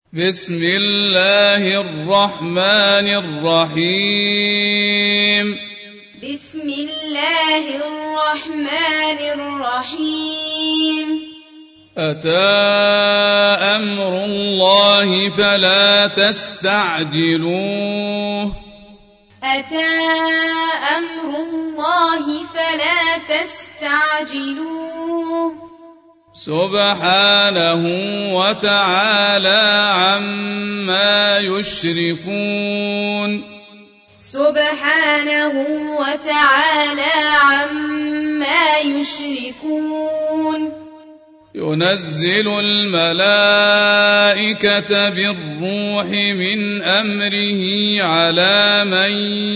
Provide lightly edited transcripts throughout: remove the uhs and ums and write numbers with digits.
بسم الله الرحمن الرحيم بسم الله الرحمن الرحيم أتى أمر الله فلا تستعجلوه أتى أمر الله فلا تستعجلوه سبحانه وتعالى عما يشركون سبحانه وتعالى عما يشركون ينزل الملائكة بالروح من أمره على من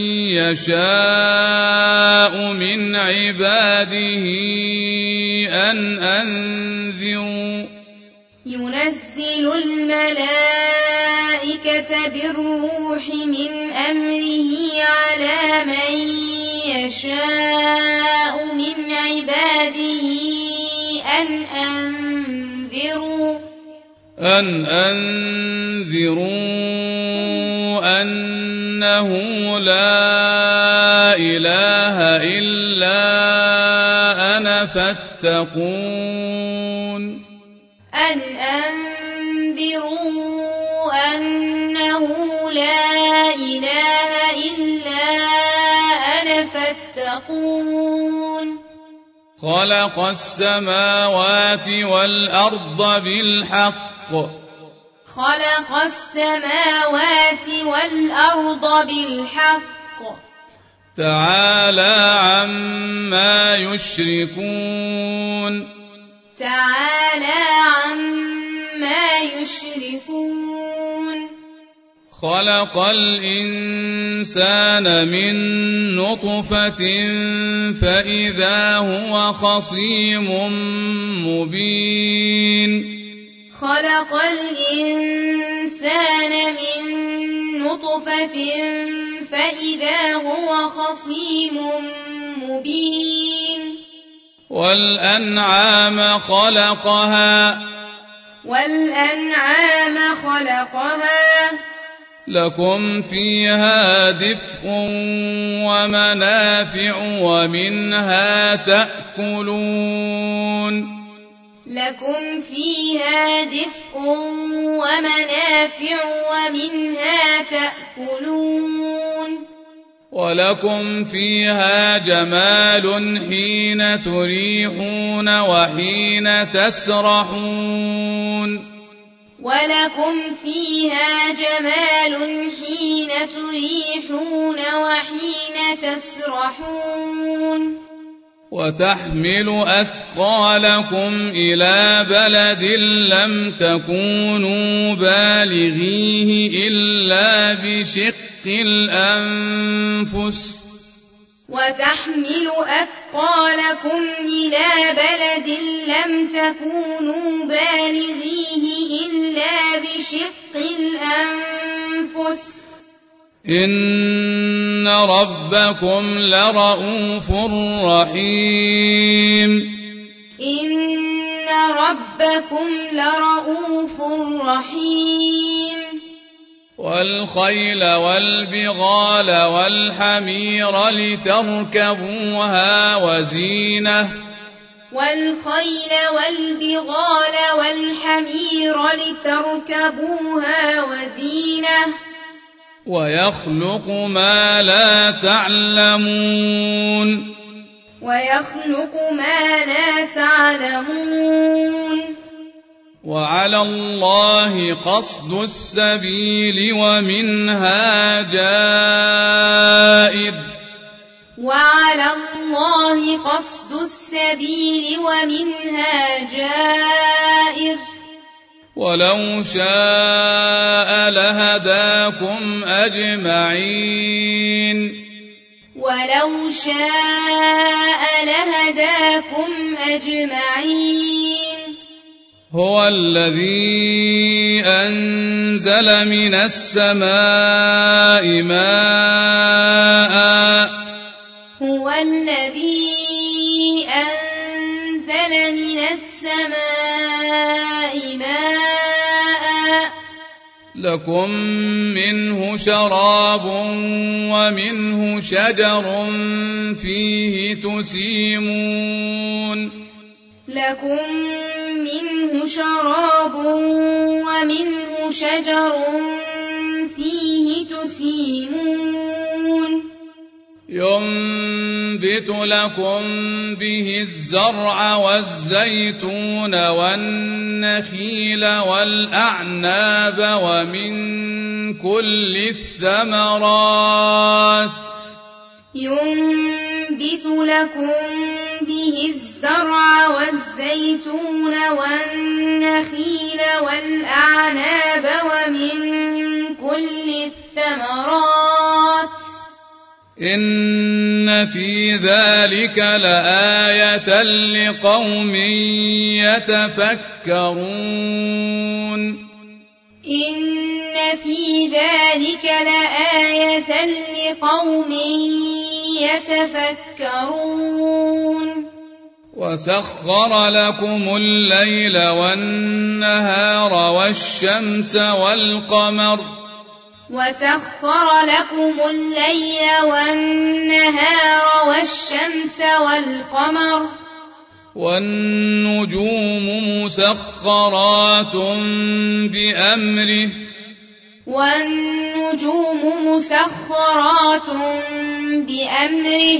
يشاء من عباده أن أنذروا ينزل الملائكة بالروح من أمره على من يشاء من عباده أن أنذروا أنه لا إله إلا أنا فاتقون أن أنذروا أنه لا إله إلا أنا فاتقون خلق السماوات والأرض بالحق خلق السماوات والأرض بالحق تعالى عما يشركون تعالى عما يشركون خلق الإنسان من نطفة فإذا هو خصيم مبين خلق الإنسان من نطفة فإذا هو خصيم مبين والأنعام خلقها لكم فيها دفء ومنافع ومنها تأكلون لكم فيها دفء ومنافع ومنها تأكلون ولكم فيها جمال حين تريحون وحين تسرحون ولكم فيها جمال حين تريحون وحين تسرحون وتحمل أثقالكم إلى بلد لم تكونوا بالغيه إلا بشق الأنفس وتحمل أثقالكم إلى بلد لم تكونوا بالغيه إلا بشق الأنفس إن ربكم لرؤوف رحيم إن ربكم لرؤوف رحيم والخيل والبغال والحمير لتركبوها وزينة والخيل والبغال والحمير لتركبوها وزينة ويخلق ما لا تعلمون وعلى الله قصد السبيل ومنها جائر ولو شاء لهداكم أجمعين هو الذي أنزل من السماء ماء لكم منه شراب ومنه شجر فيه تسيمون لكم منه شراب ومنه شجر فيه تسيمون ينبت لكم به الزرع والزيتون والنخيل والأعناب ومن كل الثمرات ينبت لكم به الزرع والزيتون والنخيل والأعناب ومن كل الثمرات إن في ذلك لآية لقوم يتفكرون إن في ذلك لآية لقوم يتفكرون وسخر لكم الليل والنهار والشمس والقمر وسخر لكم الليل والنهار والشمس والقمر والنجوم مسخرات بأمره والنجوم مسخرات بأمره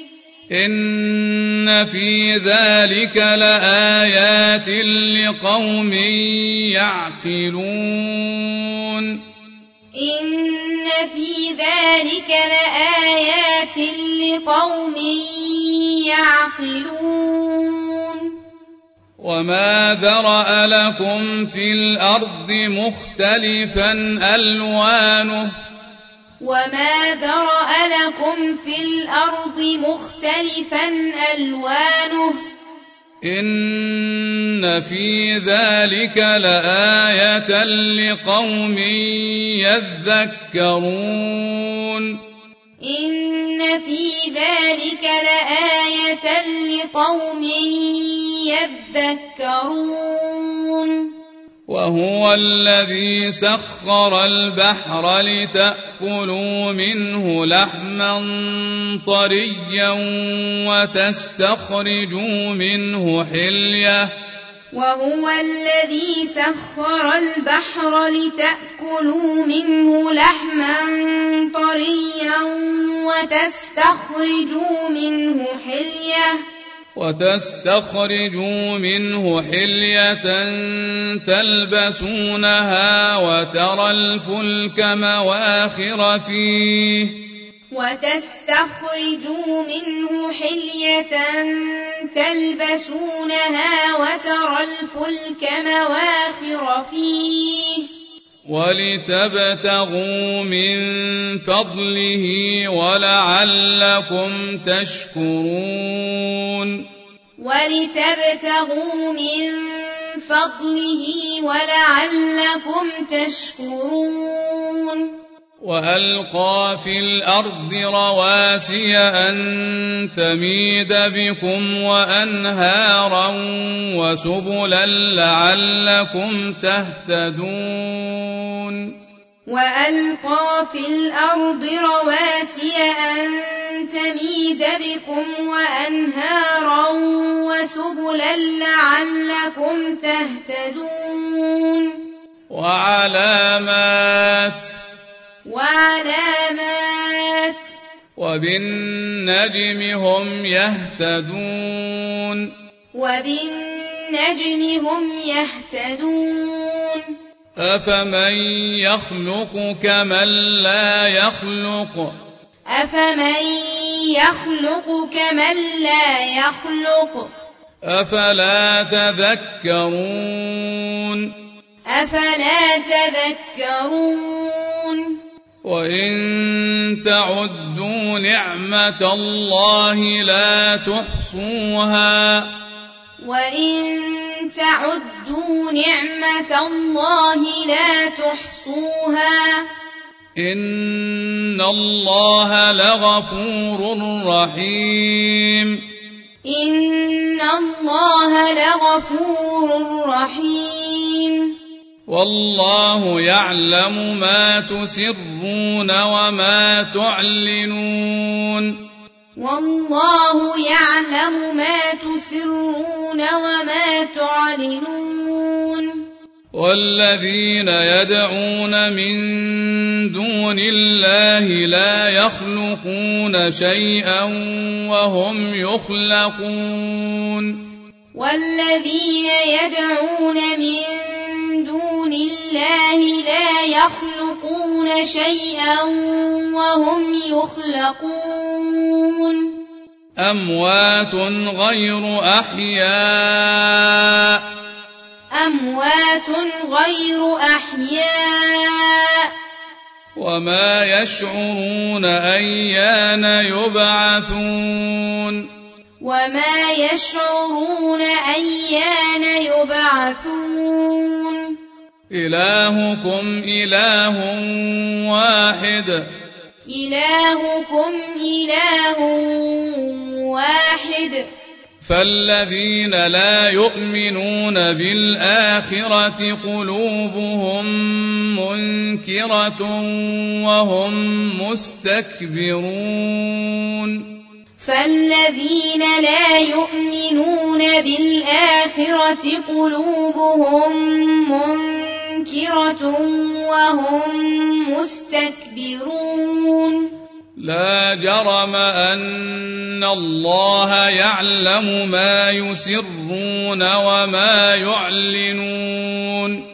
إن في ذلك لآيات لقوم يعقلون إن في ذلك لآيات لقوم يعقلون وما ذرأ لكم في الأرض مختلفا ألوانه وما ذرأ لكم في الأرض مختلفا ألوانه إن في ذلك لآية لقوم يذكرون إن في ذلك لآية لقوم يذكرون وهو الذي سخر البحر لتأكلوا منه لحما طريا وتستخرجوا منه حلية وهو الذي سخر البحر لتأكلوا منه لحما طريا وتستخرجوا منه حلية تلبسونها وترى الفلك مواخر فيه ولتبتغوا من فضله ولعلكم تشكرون وألقى في الأرض رواسي أن تميد بكم وأنهارا وسبلا لعلكم تهتدون وألقى في الأرض رواسي أن تميد بكم وأنهارا وسبلا لعلكم تهتدون وعلامات وبالنجم هم يهتدون أفمن يخلق كمن لا يخلق أفلا تذكرون وإن تعدوا نعمة الله لا تحصوها إن الله لغفور رحيم والله يعلم ما تسرون وما تعلنون والله يعلم ما تسرون وما تعلنون والذين يدعون من دون الله لا يخلقون شيئا وهم يخلقون والذين يدعون من دون الله لا يخلقون شيئا وهم يخلقون أموات غير أحياء وما يشعرون أيان يبعثون إلهكم إله واحد فالذين لا يؤمنون بالآخرة قلوبهم منكرة وهم مستكبرون لا جرم أن الله يعلم ما يسرون وما يعلنون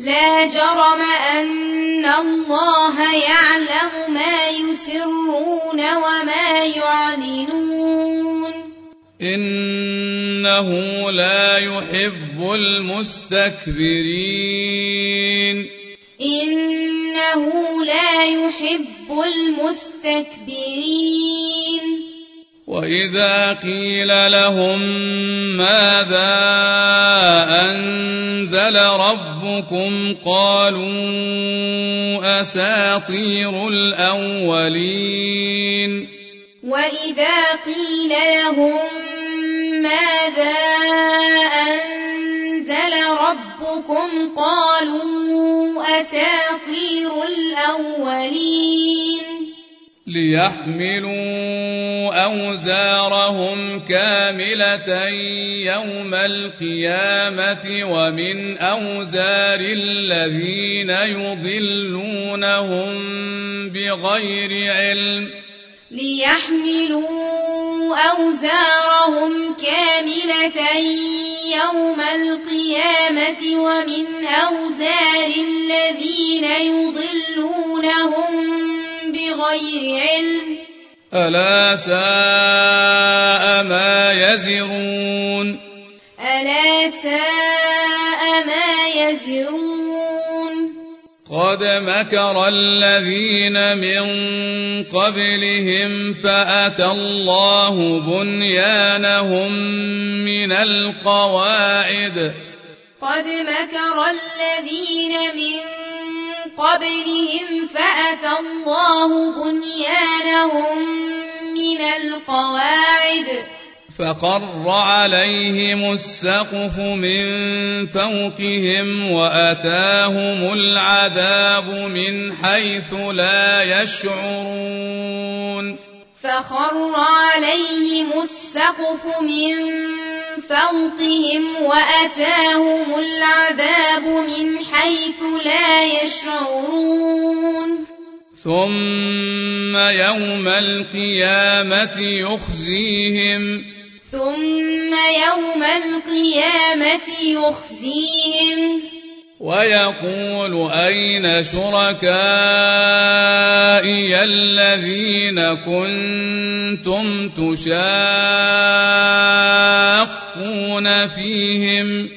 إنه لا يحب المستكبرين وإذا قيل لهم ماذا أنزل ربكم قالوا أساطير الأولين وإذا قيل لهم ماذا أنزل ربكم قالوا أساطير الأولين ليحملوا أوزارهم كاملة يوم القيامة ومن أوزار الذين يضلونهم بغير علم ليحملوا أوزارهم كاملة يوم القيامة ومن أوزار الذين يضلونهم بغير علم ألا ساء ما يزرون قد مكر الذين من قبلهم فأتى الله بنيانهم من القواعد فخر عليهم السقف من فوقهم وأتاهم العذاب من حيث لا يشعرون ثم يوم القيامة يخزيهم ويقول أين شركائي الذين كنتم تشاقون فيهم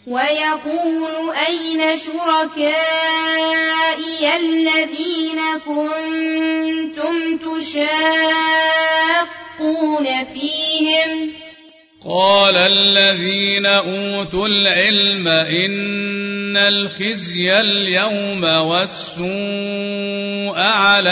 قال الذين أوتوا العلم إن الخزي اليوم والسوء على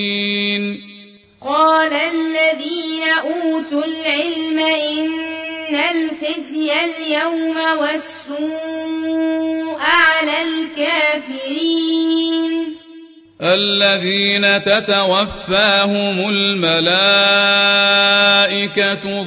الكافرين قال الذين أوتوا العلم إن الخزي اليوم والسوء على الكافرين الذين تتوفاهم الملائكة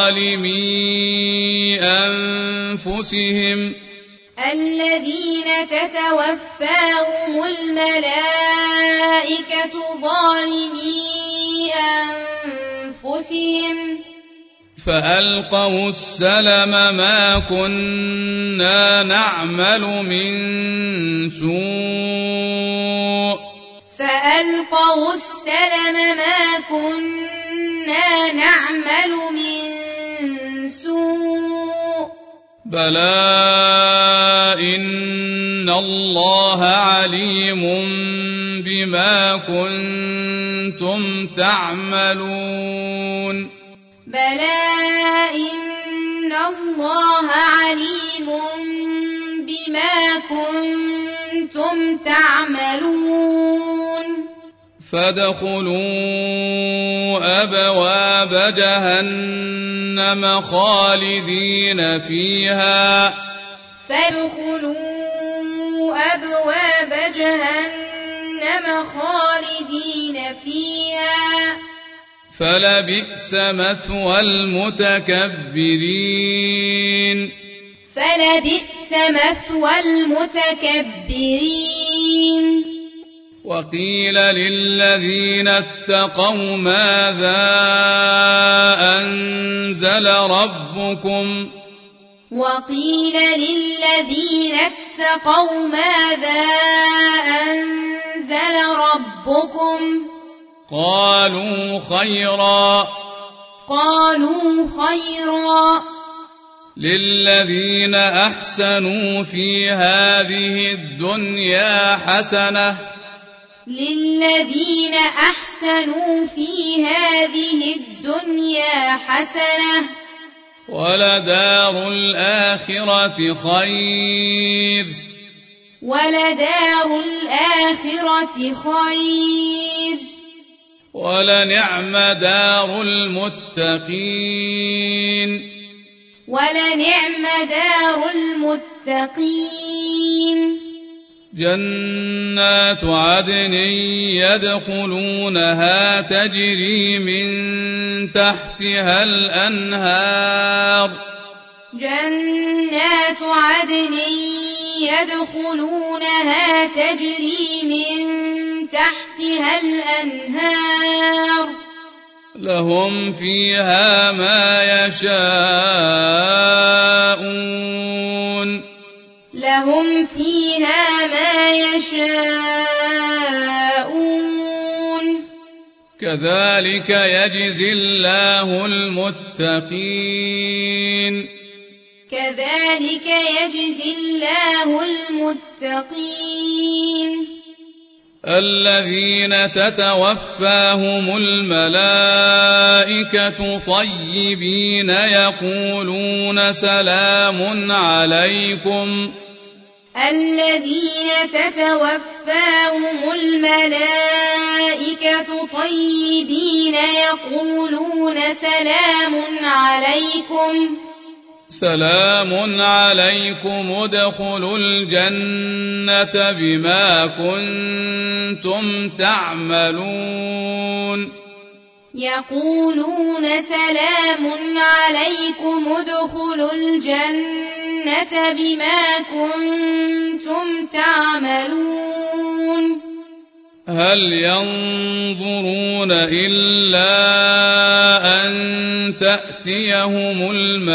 ظالمي أنفسهم الذين تتوفاهم الملائكة ظالمي أنفسهم فألقوا السلم ما كنا نعمل من سوء فألقوا السلم ما كنا نعمل من سوء بلى إن الله عليم بما كنتم تعملون بلى إن الله عليم بما كنتم تعملون فادخلوا أبواب جهنم خالدين فيها فادخلوا أبواب جهنم خالدين فيها فلبئس مثوى المتكبرين فلبئس مثوى المتكبرين وقيل للذين اتقوا ماذا أنزل ربكم وقيل للذين اتقوا ماذا أنزل ربكم قالوا خيرا للذين أحسنوا في هذه الدنيا حسنة للذين أحسنوا في هذه الدنيا حسنة ولدار الآخرة خير ولدار الآخرة خير ولنعم دار المتقين ولنعم دار المتقين جنات عدن يدخلونها تجري من تحتها الأنهار جنات عدن يدخلونها تجري من تحتها الأنهار لهم فيها ما يشاءون لهم فيها ما يشاءون كذلك يجزي الله المتقين كذلك يجزي الله المتقين الذين تتوفاهم الملائكة طيبين يقولون سلام عليكم الذين تتوفاهم الملائكة طيبين يقولون سلام عليكم ادخلوا الجنة بما كنتم تعملون يقولون سلام عليكم ادخلوا الجنة بما كنتم تعملون هل ينظرون إلا أن تأتيهم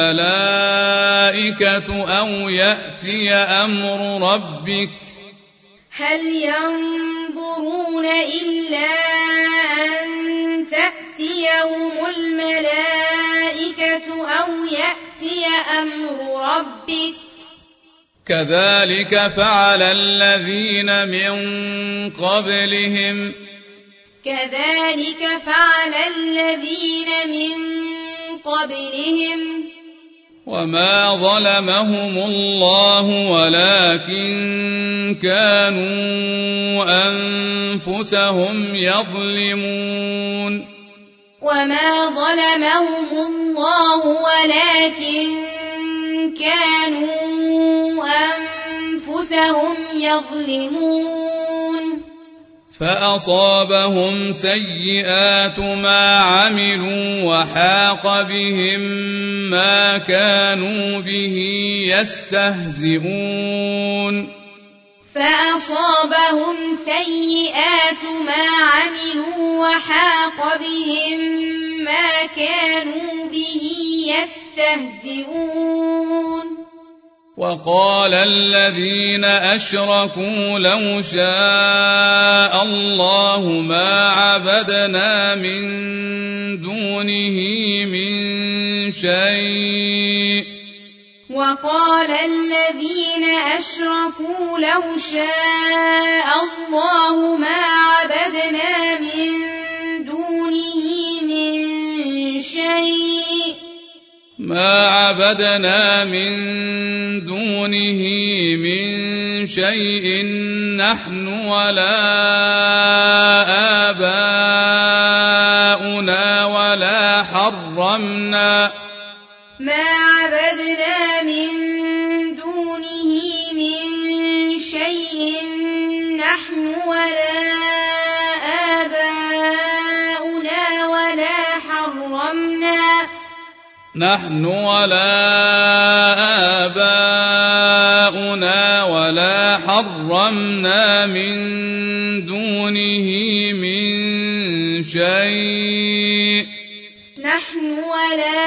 الملائكة أو يأتي أمر ربك هل ينظرون إلا أن تأتيهم الملائكة أو يأتي أمر ربك كذلك فعل الذين من قبلهم وما ظلمهم الله ولكن كانوا أنفسهم يظلمون وما ظلمهم الله ولكن كانوا أنفسهم يظلمون فأصابهم سيئات ما عملوا وحاق بهم ما كانوا به يستهزئون فأصابهم سيئات ما عملوا وحاق بهم ما كانوا به يستهزئون وقال الذين أشركوا لو شاء الله ما عبدنا من دونه من شيء وقال الذين أشركوا لو شاء الله ما عبدنا من دونه من شيء ما عبدنا من دونه من شيء نحن ولا آباؤنا ولا حرمنا ما عبدنا من دونه من شيء نحن ولا آباؤنا ولا حرمنا نحن ولا آباؤنا ولا حرمنا من دونه من شيء نحن ولا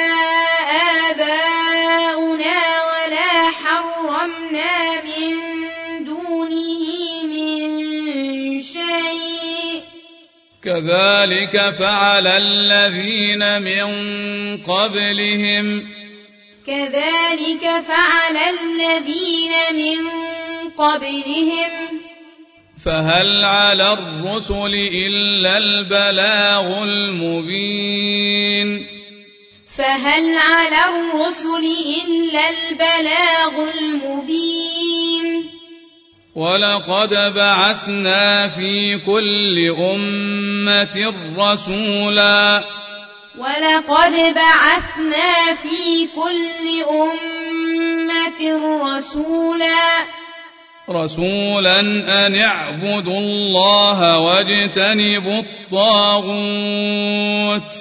آباؤنا ولا حرمنا من دونه من شيء كذلك فعل الذين من قبلهم كذلك فعل الذين من قبلهم فهل على الرسل إلا البلاغ المبين فهل على الرسل إلا البلاغ المبين ولقد بعثنا في كل أمة رسولا ولقد بعثنا في كل أمة رسولا أن اعبدوا الله واجتنبوا الطاغوت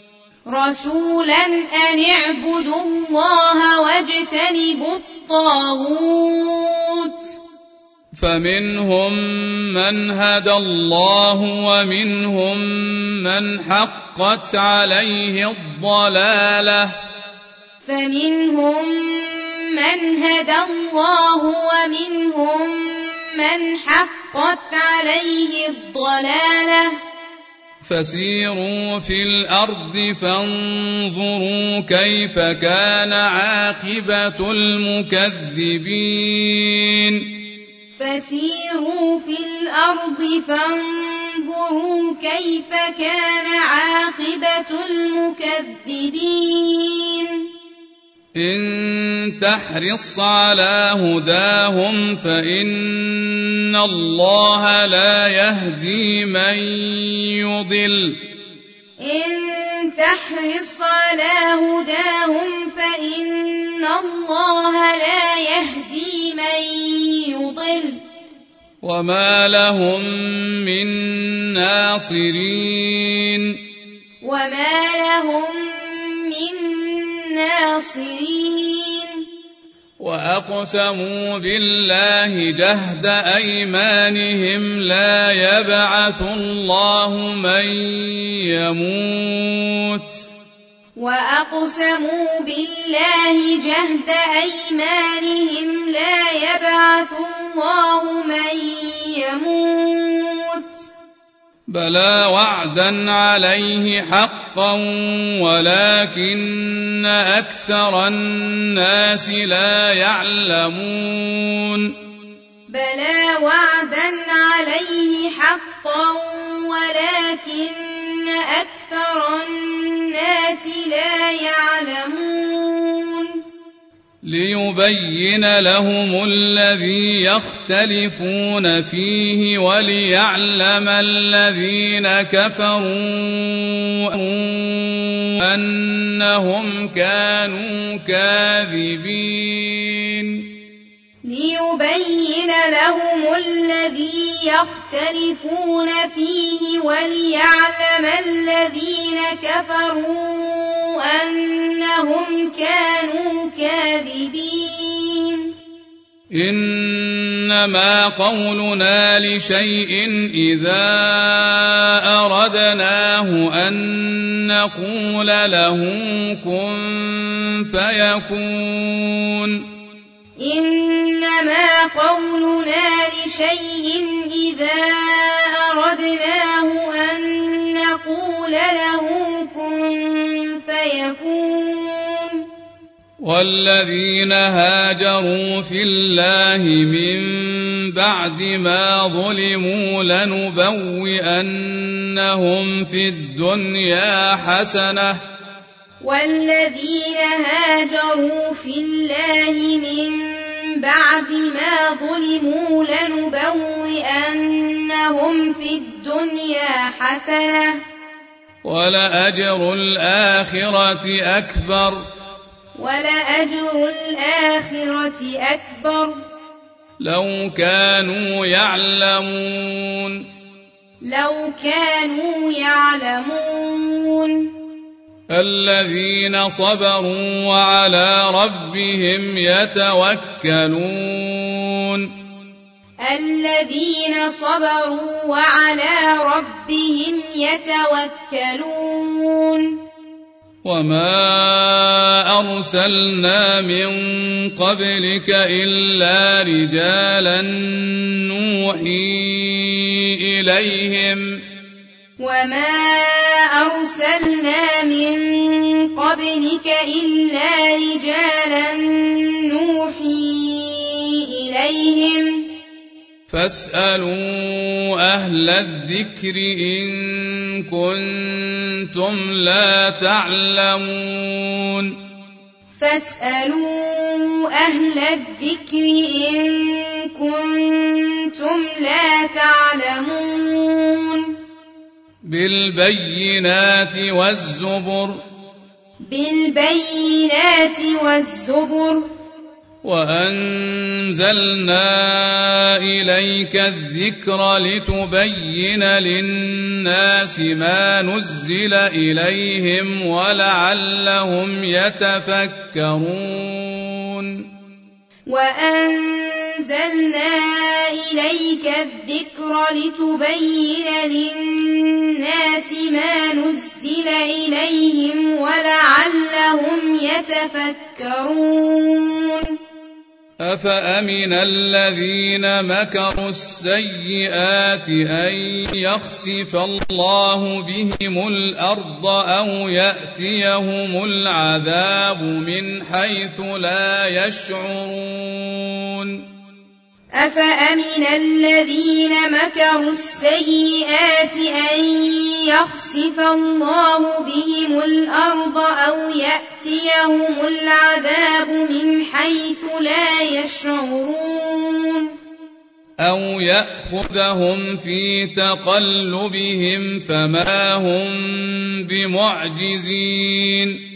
فمنهم من هدى الله ومنهم من حقت عليه الضلالة فمنهم من هدى الله ومنهم من حقت عليه الضلالة فسيروا في الأرض فانظروا كيف كان عاقبة المكذبين فسيروا في الأرض فانظروا كيف كان عاقبة المكذبين إن تحرص على هداهم فإن الله لا يهدي من يضل إن تحرص على هداهم فإن الله لا يهدي من يضل وما لهم من ناصرين وأقسموا بالله جهد أيمانهم لا يبعث الله من يموت وأقسموا بالله جهد أيمانهم لا يبعث الله من يموت بلى وعدا عليه حقا ولكن أكثر الناس لا يعلمون بلى وعدا عليه حقا ولكن أكثر الناس لا يعلمون ليبين لهم الذي يختلفون فيه وليعلم الذين كفروا أنهم كانوا كاذبين ليبين لهم الذي يختلفون فيه وليعلم الذين كفروا أنهم كانوا كاذبين إنما قولنا لشيء إذا أردناه أن نقول له كن فيكون إنما قولنا لشيء إذا أردناه أن نقول له كن فيكون والذين هاجروا في الله من بعد ما ظلموا لنبوئنهم في الدنيا حسنة والذين هاجروا في الله من بعد ما ظلموا لنبوئنهم في الدنيا حسنة ولأجر الآخرة أكبر لو كانوا يعلمون الذين صبروا وعلى ربهم يتوكلون وما أرسلنا من قبلك إلا رجالا نوحي إليهم فاسألوا أهل الذكر إن كنتم لا تعلمون بالبينات والزبر وأنزلنا إليك الذكر لتبين للناس ما نزل إليهم ولعلهم يتفكرون وأنزلنا إليك الذكر لتبين للناس ما نزل إليهم ولعلهم يتفكرون أفأمن الذين مكروا السيئات أن يخسف الله بهم الأرض أو يأتيهم العذاب من حيث لا يشعرون أفأمن الذين مكروا السيئات أن يخسف الله بهم الأرض أو يأتيهم العذاب من حيث لا يشعرون أو يأخذهم في تقلبهم فما هم بمعجزين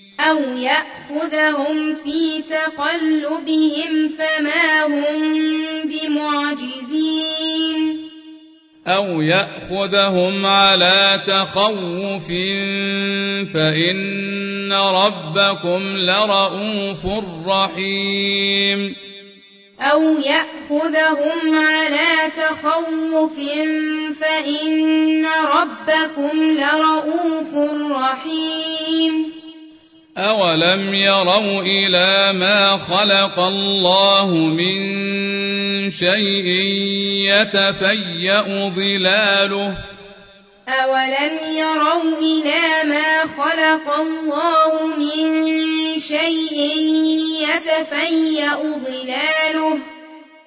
أو يأخذهم على تخوف فإن ربكم لرؤوف رحيم أولم يروا إلى ما خلق الله من شيء يتفيأ ظلاله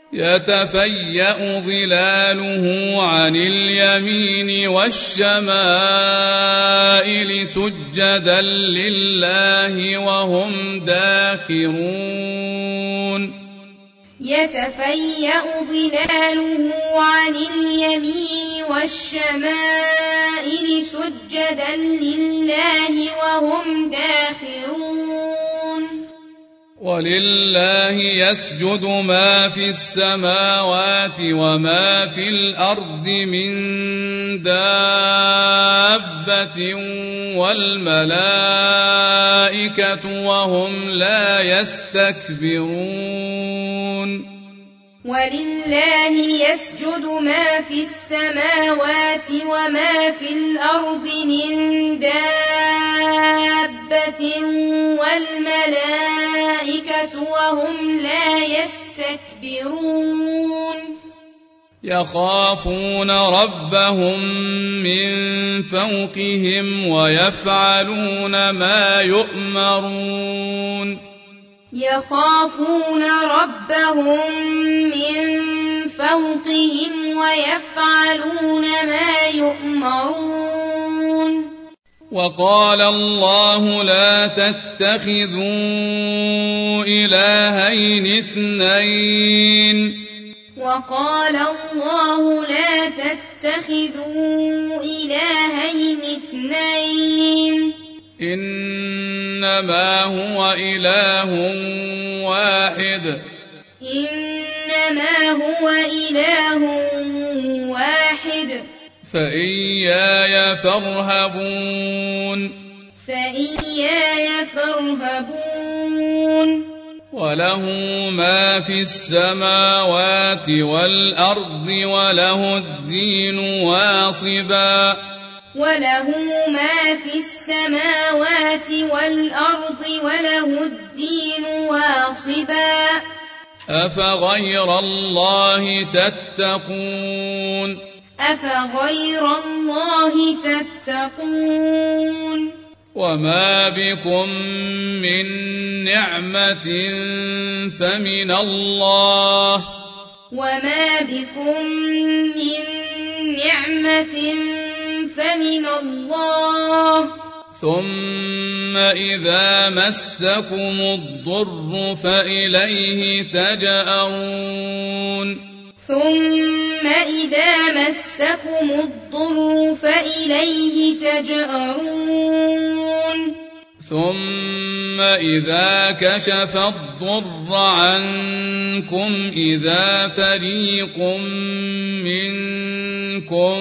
يتفيأ ظلاله عن اليمين والشمائل سجدا لله وهم داخرون يتفيأ ظلاله عن اليمين والشمائل سجدا لله وهم داخرون ولله يسجد ما في السماوات وما في الأرض من دابة والملائكة وهم لا يستكبرون ولله يسجد ما في السماوات وما في الأرض من دابة والملائكة وهم لا يستكبرون يخافون ربهم من فوقهم ويفعلون ما يؤمرون يخافون ربهم من فوقهم ويفعلون ما يؤمرون وقال الله لا تتخذوا إلهين اثنين وقال الله لا تتخذوا إلهين اثنين إنما هو إله واحد إنما هو إله واحد فإياي فارهبون فإياي فارهبون وله ما في السماوات والأرض وله الدين واصبا وله ما في السماوات والأرض وله الدين واصبا أفغير الله تتقون أفغير الله تتقون وما بكم من نعمة فمن الله وما بكم من نعمة فمن الله ثم إذا مسكم الضر فإليه تجأرون ثم إذا مسكم الضر فإليه تجأرون ثم إذا كشف الضر عنكم إذا فريق منكم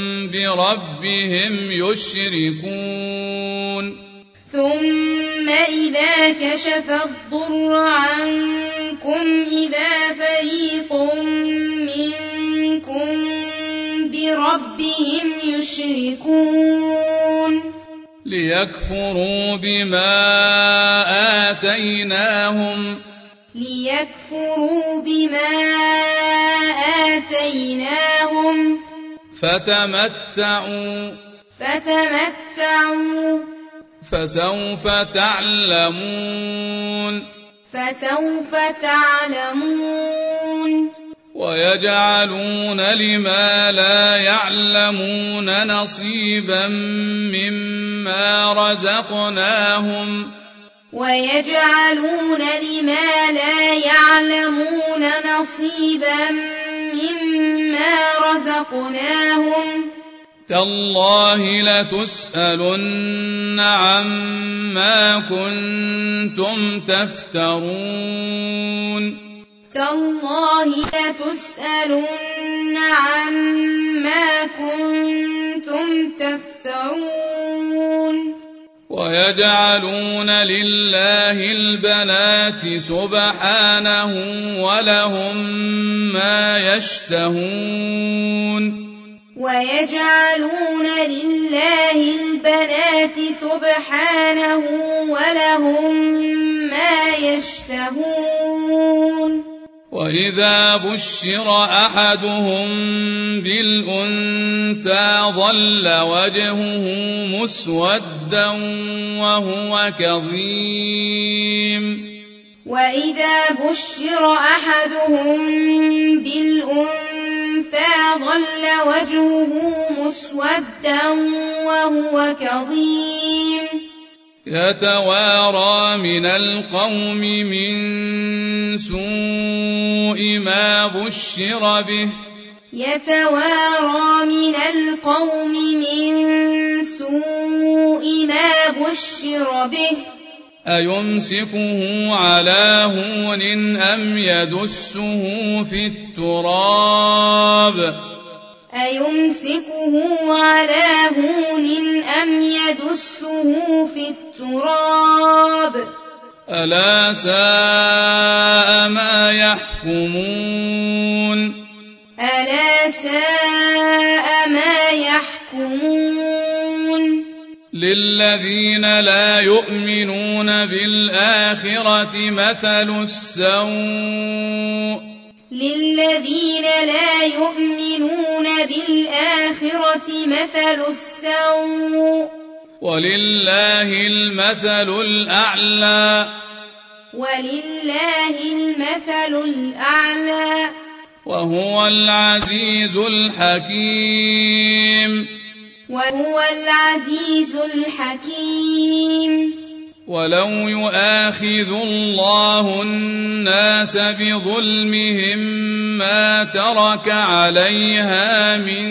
بربهم يشركون ثم إذا كشف الضر عنكم إذا فريق منكم بربهم يشركون ليكفروا بما آتيناهم فتمتعوا فسوف تعلمون ويجعلون لما لا يعلمون نصيبا مما رزقناهم تالله لتسألن عما كنتم تفترون ويجعلون لله البنات سبحانه ولهم ما يشتهون وإذا بشر أحدهم بالأنثى ظل وجهه مسودا وهو كظيم وإذا بشر أحدهم بالأنثى ظل وجهه مسودا وهو كظيم يتوارى من القوم من سوء ما بشر به يتوارى من القوم من سوء ما بشر به أيمسكه على هون أم يدسه في التراب أيمسكه على هون أم يدسه في التراب ألا ساء ما يحكمون ألا ساء ما يحكمون للذين لا يؤمنون بالآخرة مثل السوء للذين لا يؤمنون بالآخرة مثل السوء ولله المثل الأعلى ولله المثل الأعلى وهو العزيز الحكيم وهو العزيز الحكيم ولو يؤاخذ الله الناس بظلمهم ما ترك عليها من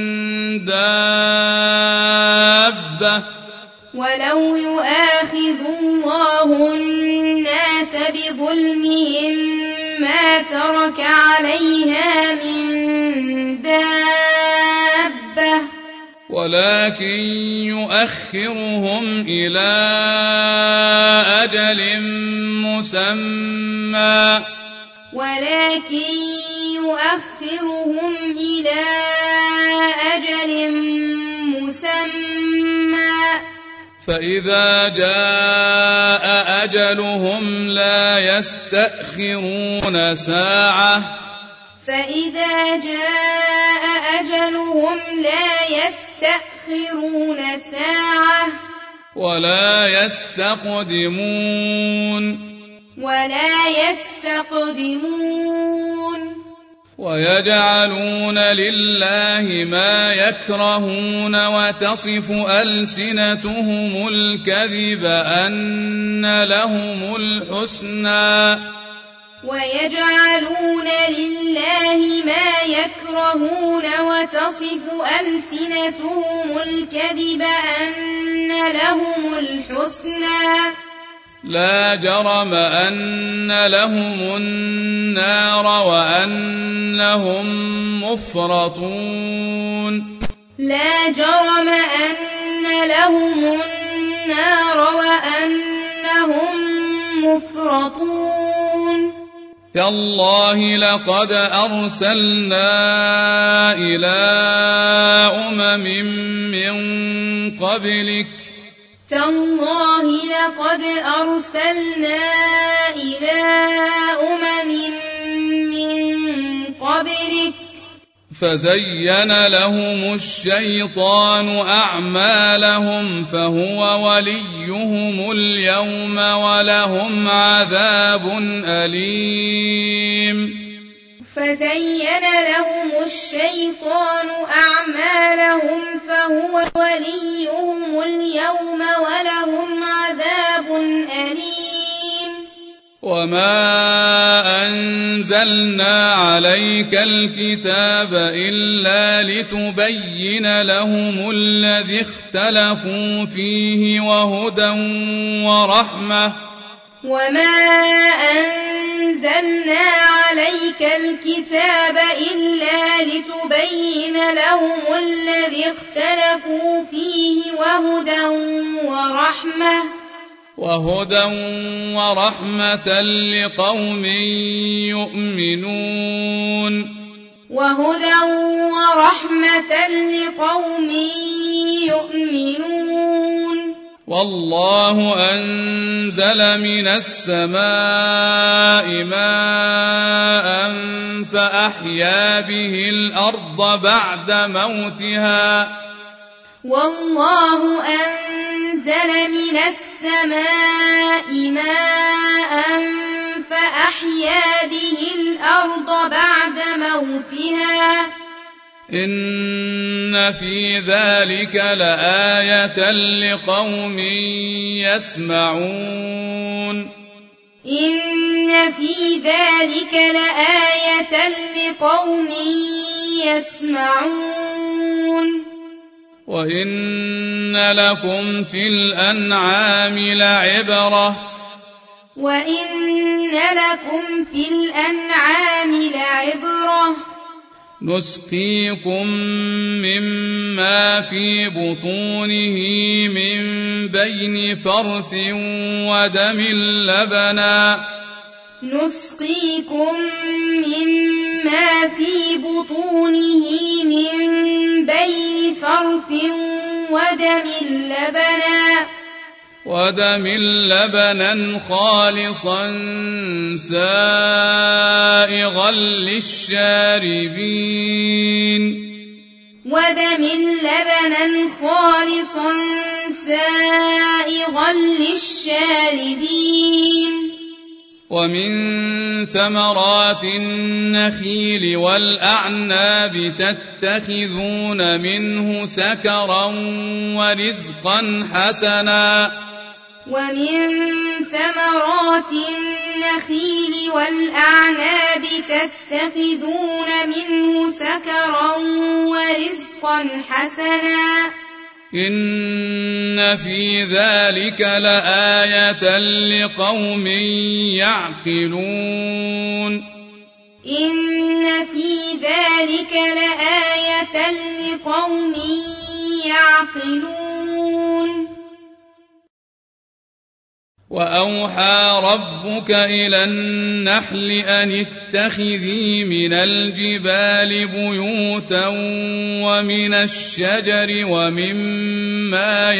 دابة ولو يؤاخذ الله الناس بظلمهم ما ترك عليها من دابة ولكن يؤخرهم إلى أجل مسمى ولكن يؤخرهم إلى أجل مسمى فإذا جاء أجلهم لا يستأخرون ساعة فإذا جاء أجلهم لا يستأخرون ساعة ولا يستقدمون ويجعلون لله ما يكرهون وتصف ألسنتهم الكذب أن لهم الحسنى ويجعلون لله ما يكرهون وتصف ألسنتهم الكذب أن لهم الحسنى لا جرم أن لهم النار وأنهم مفرطون لا جرم أن لهم النار وأنهم مفرطون تالله لقد أرسلنا إلى أمم من قبلك تالله لقد أرسلنا إلى أمم من قبلك فزين لهم الشيطان أعمالهم فهو وليهم اليوم ولهم عذاب أليم فزين لهم الشيطان أعمالهم فهو وليهم اليوم ولهم عذاب أليم وما أنزلنا عليك الكتاب إلا لتبين لهم الذي اختلفوا فيه وهدى ورحمة وما أنزلنا عليك الكتاب إلا لتبين لهم الذي اختلفوا فيه وهدى ورحمة لقوم يؤمنون وهدى ورحمة لقوم يؤمنون والله أنزل من السماء ماء فأحيا به الأرض بعد موتها والله أنزل من السماء ماء فأحيا به الأرض بعد موتها إن في ذلك لآية لقوم يسمعون إن في ذلك لآية لقوم يسمعون وإن لكم في الأنعام لعبرة وإن لكم في الأنعام لعبرة نسقيكم مما في بطونه من بين فرث ودم لبنا نسقيكم مما في بطونه من بين فرث ودم لبنا خالصا سائغا للشاربين ودم لبنا خالصا سائغا للشاربين ومن ثمرات النخيل والأعناب تتخذون منه سكرا ورزقا حسنا ومن ثمرات النخيل والأعناب تتخذون منه سكرا ورزقا حسنا إن في ذلك لآية لقوم يعقلون إن في ذلك لآية لقوم يعقلون وأوحى ربك إلى النحل أن اتخذي من الجبال بيوتا ومن الشجر ومما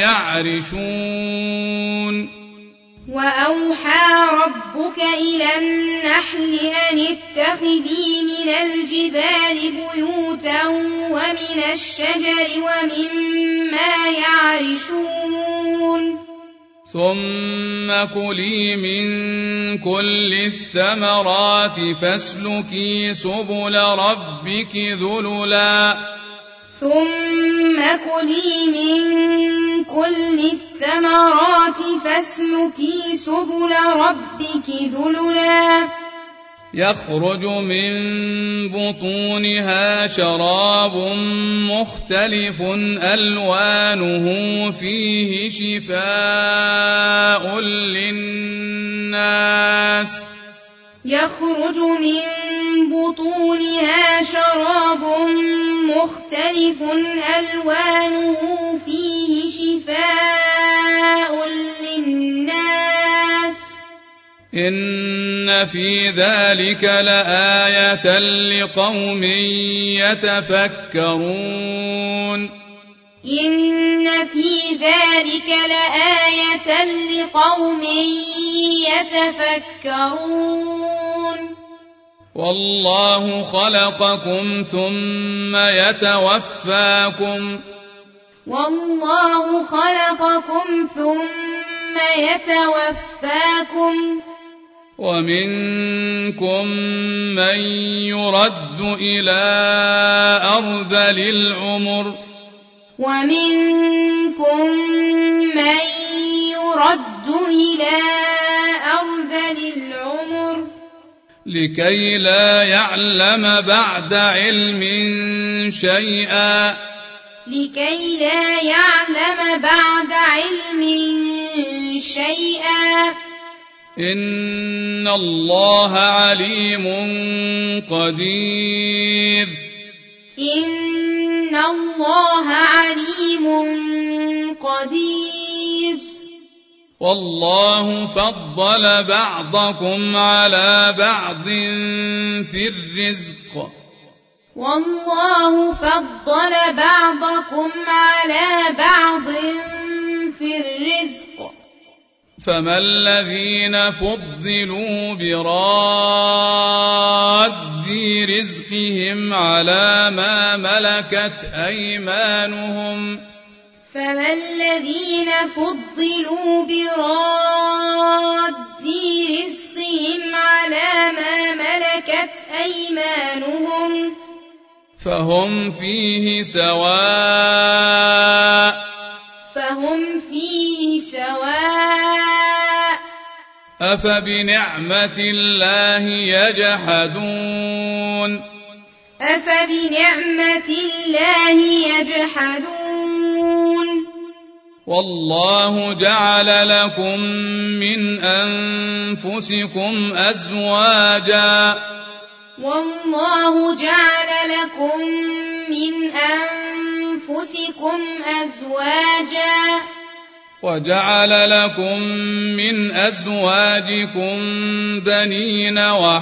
يعرشون وأوحى ربك إلى النحل أن اتخذي من الجبال بيوتا ومن الشجر ومما يعرشون ثم كلي من كل الثمرات فاسلكي سبل ربك ذللا ثم كلي من كل الثمرات فاسلكي سبل ربك ذللا يخرج من بطونها شراب مختلف ألوانه فيه شفاء للناس يخرج من بطونها شراب مختلف ألوانه فيه شفاء للناس إن في ذلك لآية لقوم يتفكرون إن في ذلك لآية لقوم يتفكرون والله خلقكم ثم يتوفاكم والله خلقكم ثم يتوفاكم ومنكم من يرد إلى أرذل العمر ومنكم من يرد إلى أرذل العمر لكي لا يعلم بعد علم شيئا لكي لا يعلم بعد علم شيئا إن الله عليم قدير إن الله عليم قدير والله فضل بعضكم على بعض في الرزق والله فضل بعضكم على بعض في الرزق فما الذين فضلوا براد رزقهم على ما ملكت أيمانهم فما الذين فضلوا براد رزقهم على ما ملكت أيمانهم فهم فيه سواء أفبنعمة الله يجحدون والله جعل لكم من أنفسكم أزواجا وجعل لكم من أزواجكم بنين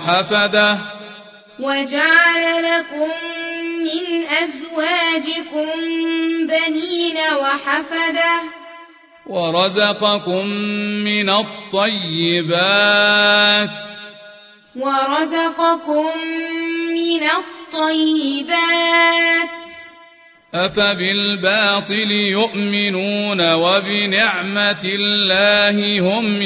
وحفدة ورزقكم من الطيبات أفبالباطل يؤمنون وبنعمة الله هم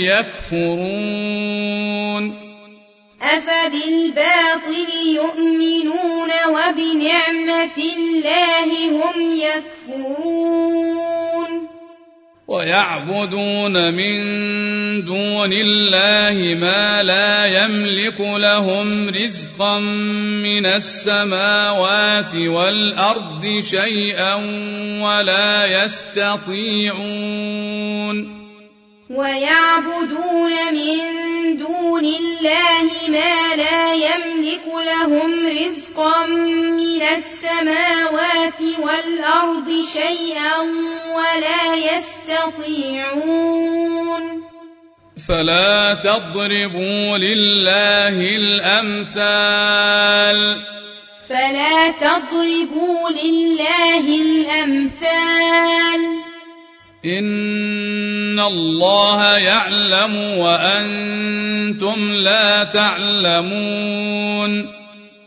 يكفرون ويعبدون من دون الله ما لا يملك لهم رزقا من السماوات والأرض شيئا ولا يستطيعون فلا تضربوا لله الأمثال إن الله يعلم وأنتم لا تعلمون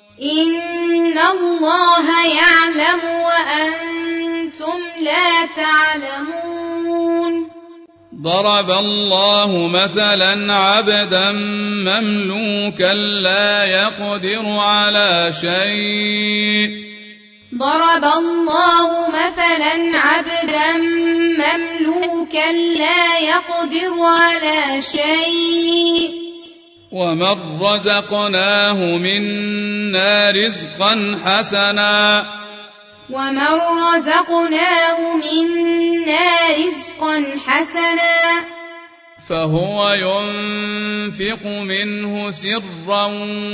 ضرب الله مثلا عبدا مملوكا لا يقدر على شيء ومن رزقناه منا رزقا حسنا فهو ينفق منه سرا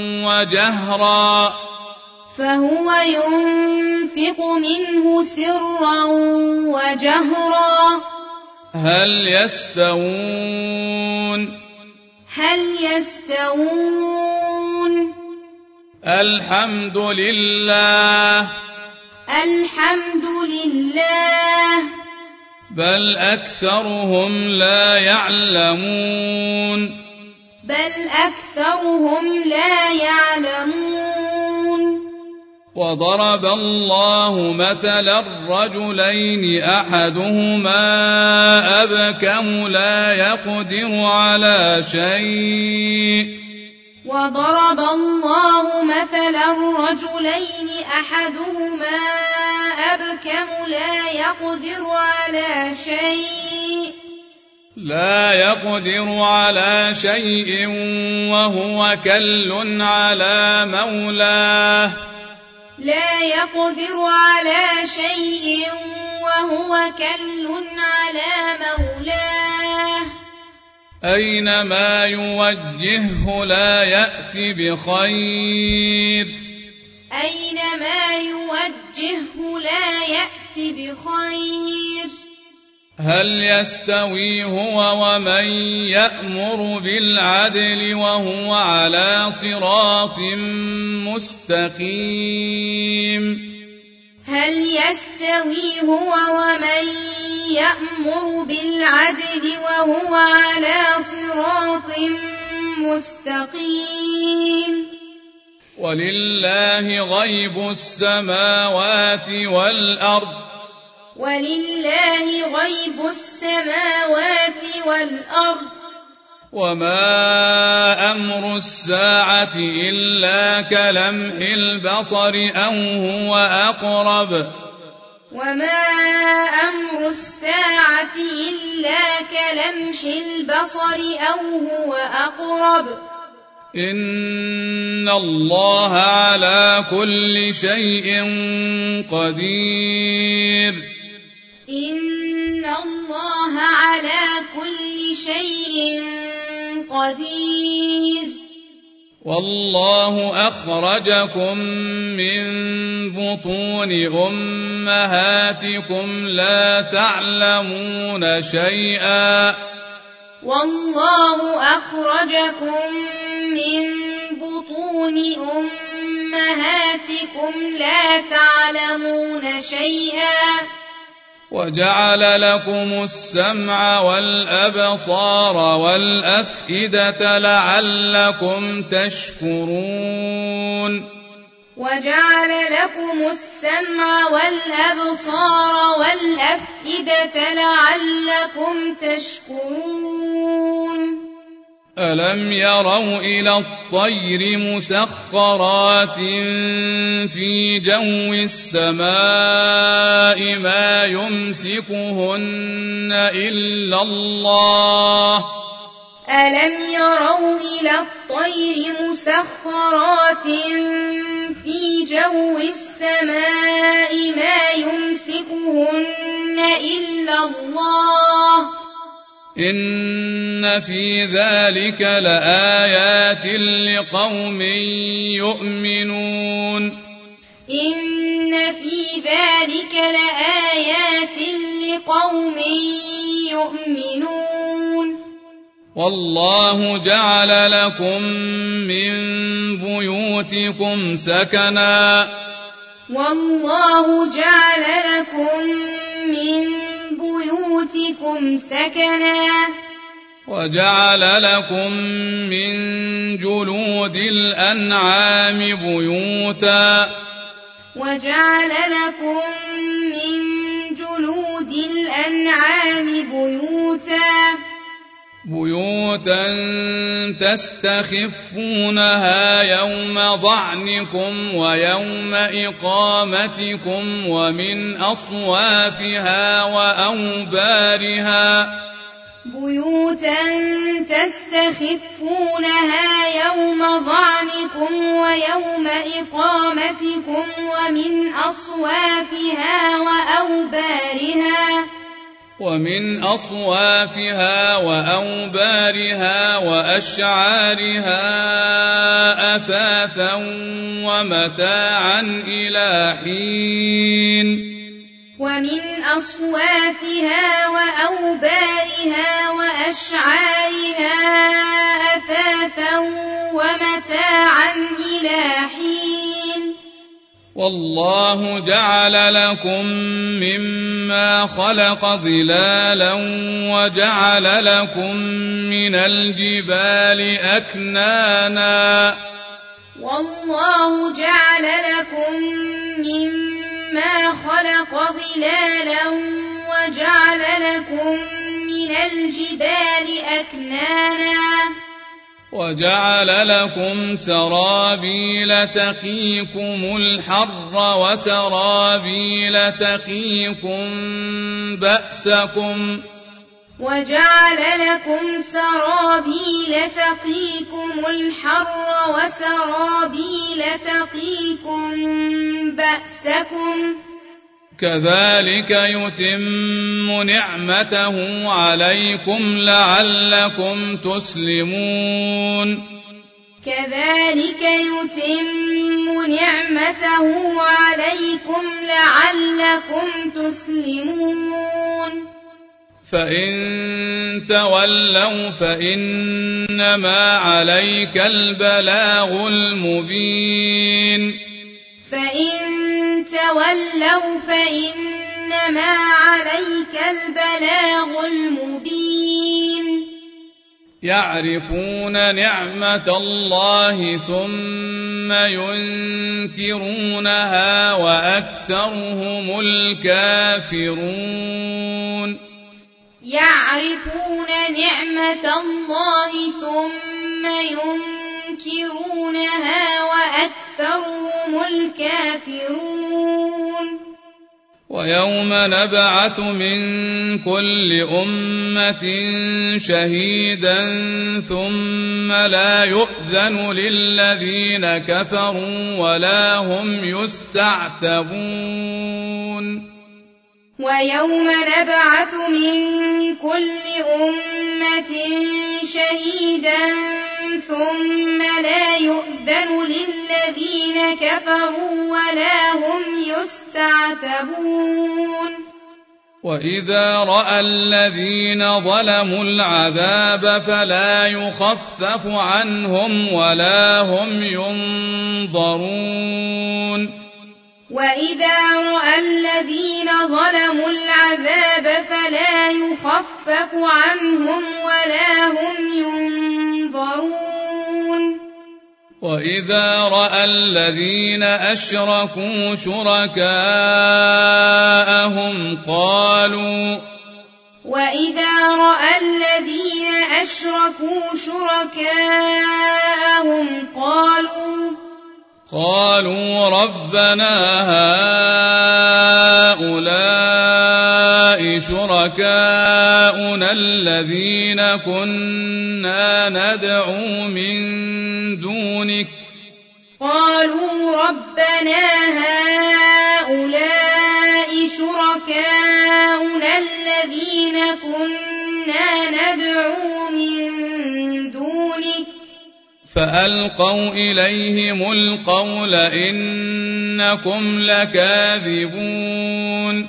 وجهرا هل يستوون الحمد لله بل أكثرهم لا يعلمون وضرب الله مثلا رجلين أحدهما أبكم لا يقدر على شيء وهو كل على مولاه أينما يوجهه لا يأت بخير هل يستوي هو ومن يأمر بالعدل وهو على صراط مستقيم ولله غيب السماوات والأرض ولله غيب السماوات والأرض وما أمر الساعة إلا كلمح البصر أو هو أقرب وما أمر الساعة إلا كلمح البصر أو هو أقرب إن الله على كل شيء قدير إن الله على كل شيء قدير والله أخرجكم من بطون أمهاتكم لا تعلمون شيئا والله أخرجكم من بطون أمهاتكم لا تعلمون شيئا وجعل لكم السمع والأبصار والأفئدة لعلكم تشكرون وجعل لكم السمع والأبصار والأفئدة لعلكم تشكرون ألم يروا إلى الطير مسخرات في جو السماء ما يمسكهن إلا الله ألم يروا إلى الطير مسخرات في جو السماء ما يمسكهن إلا الله إن في ذلك لآيات لقوم يؤمنون إن في ذلك لآيات لقوم يؤمنون والله جعل لكم من بيوتكم سكنا والله جعل لكم من بيوتكم سكنا وجعل لكم من جلود الأنعام بيوتا وجعل لكم من جلود الأنعام بيوتا تستخفونها يوم ظعنكم ويوم إقامتكم ومن أصوافها وأوبارها تستخفونها يوم ظعنكم ويوم إقامتكم ومن أصوافها وأوبارها وأشعارها أثاثا ومتاعا إلى حين ومن أصوافها وأوبارها وأشعارها أثاثا ومتاعا إلى حين والله جعل لكم مما خلق ظلالا وجعل لكم من الجبال أكنانا والله جعل لكم مما خلق ظلالا وجعل لكم من الجبال أكنانا وجعل لكم سرابيل تقيكم الحر وسرابيل تقيكم بأسكم وجعل لكم سرابيل تقيكم الحر وسرابيل تقيكم بأسكم كذلك يتم نعمته عليكم لعلكم تسلمون كذلك يتم نعمته عليكم لعلكم تسلمون فإن تولوا فإنما عليك البلاغ المبين فإن تولوا فإنما عليك البلاغ المبين يعرفون نعمة الله ثم ينكرونها وأكثرهم الكافرون. يعرفون نعمة الله ثم ينكرونها وأكثرهم الكافرون. ويوم نبعث من كل أمة شهيدا ثم لا يؤذن للذين كفروا ولا هم يستعتبون. ويوم نبعث من كل أمة شهيدا ثم لا يؤذن للذين كفروا ولا هم يستعتبون. وإذا رأى الذين ظلموا العذاب فلا يخفف عنهم ولا هم ينظرون. وإذا رأى الذين ظلموا العذاب فلا يخفف عنهم ولا هم ينظرون. وإذا رأى الذين أشركوا شركاءهم قالوا قالوا ربنا هؤلاء شركاؤنا الذين كنا ندعو من دونك فألقوا إليهم القول إنكم لكاذبون.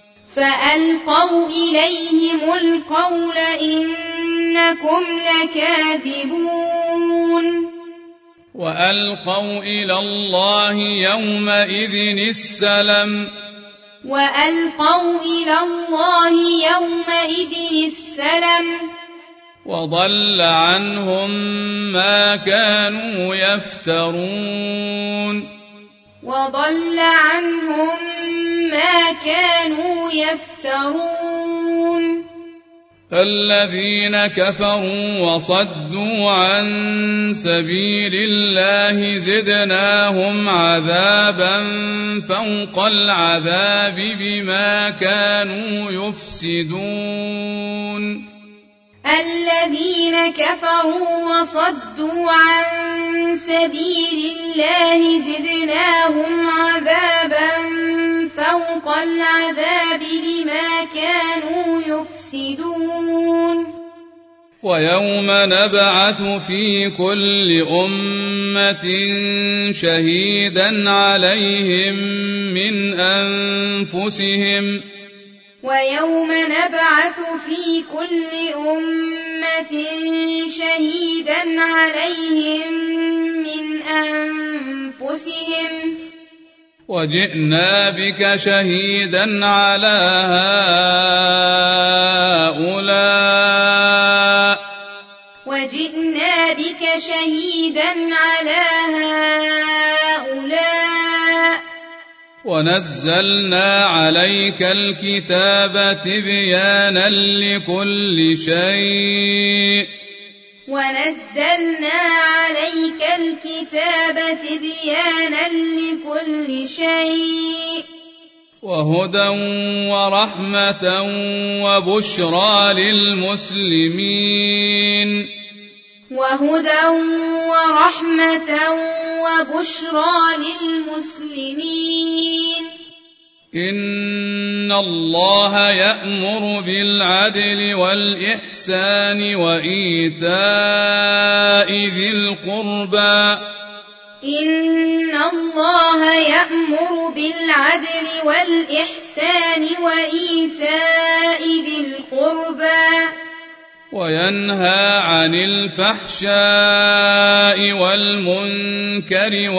وألقوا إلى الله يومئذ السلم وضل عنهم ما كانوا يفترون. الذين كفروا وصدوا عن سبيل الله زدناهم عذابا فوق العذاب بما كانوا يفسدون. الذين كفروا وصدوا عن سبيل الله زدناهم عذابا فوق العذاب بما كانوا يفسدون. ويوم نبعث في كل أمة شهيدا عليهم من أنفسهم وجئنا بك شهيدا على هؤلاء ونزلنا عليك الكتاب تبيانا لكل شيء وهدى ورحمة وبشرى للمسلمين. إن الله يأمر بالعدل والإحسان وإيتاء ذي القربى وينهى عن الفحشاء والمنكر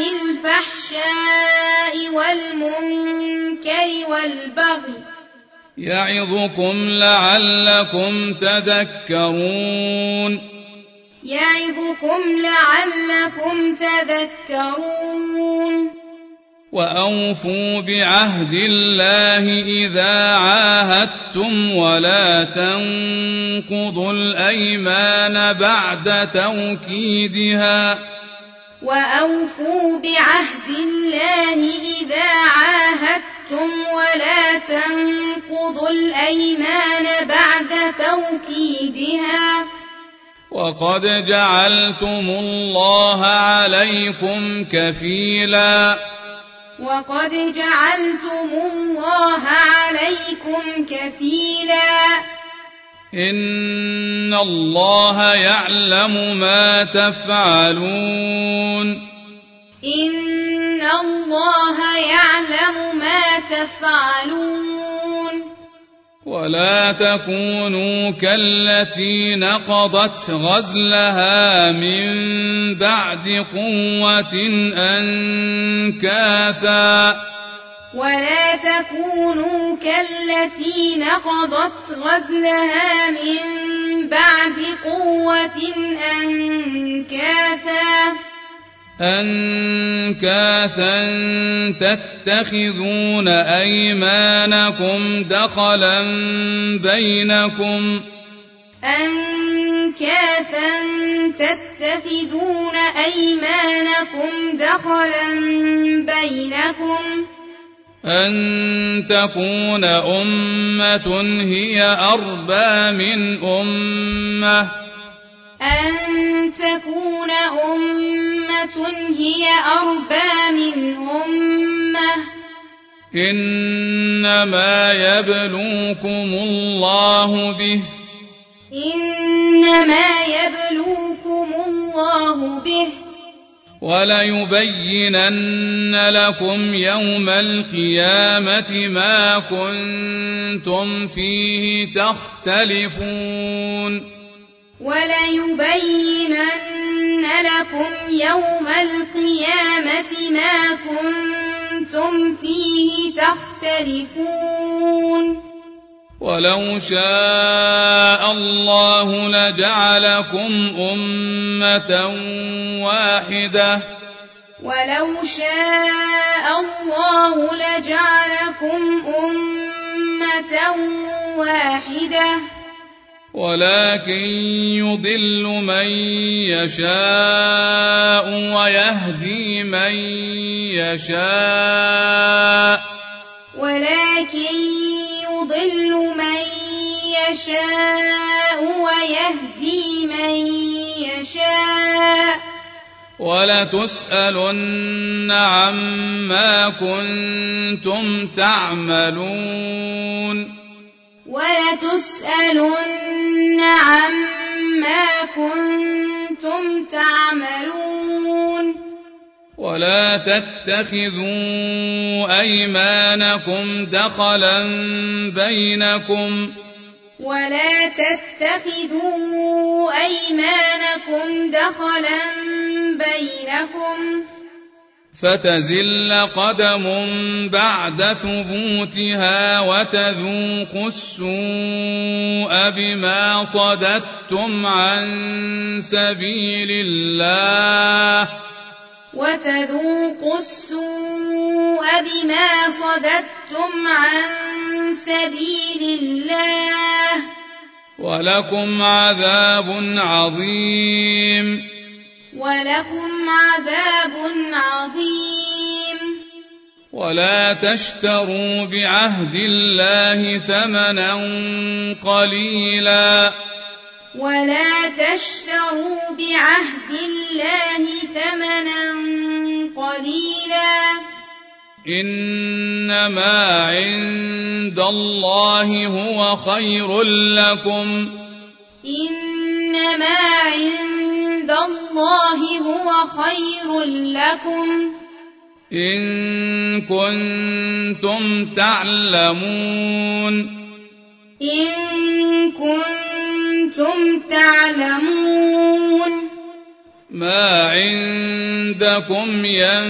والبغي يعظكم لعلكم تذكرون يعظكم لعلكم تذكرون وأوفوا بعهد الله إذا عاهدتم ولا تنقضوا الأيمان بعد توكيدها وأوفوا بعهد الله إذا عاهدتم ولا تنقضوا الأيمان بعد توكيدها وقد جعلتم الله عليكم كفيلا وقد جعلتم الله عليكم كفيلا إن الله يعلم ما تفعلون إن الله يعلم ما تفعلون ولا تكونوا كالتي نقضت غزلها من بعد قوة أنكاثا ولا تكونوا كالتي نقضت غزلها من بعد قوة أنكاثا تتخذون أيمانكم دخلا بينكم أن تكون أمة هي أربى من أمة إنما يبلوكم الله به وليبينن لكم يوم القيامة ما كنتم فيه تختلفون وليبينن لكم يوم القيامة ما كنتم فيه تختلفون ولو شاء الله لجعلكم أمة واحدة ولكن يضل من يشاء ويهدي من يشاء ولتسألن عما كنتم تعملون ولا تتخذوا أيمانكم دخلا بينكم فتزل قدم بعد ثبوتها وتذوقوا السوء بما صددتم عن سبيل الله ولكم عذاب عظيم ولا تشتروا بعهد الله ثمنا قليلا إنما عند الله هو خير لكم إن كنتم تعلمون ما عندكم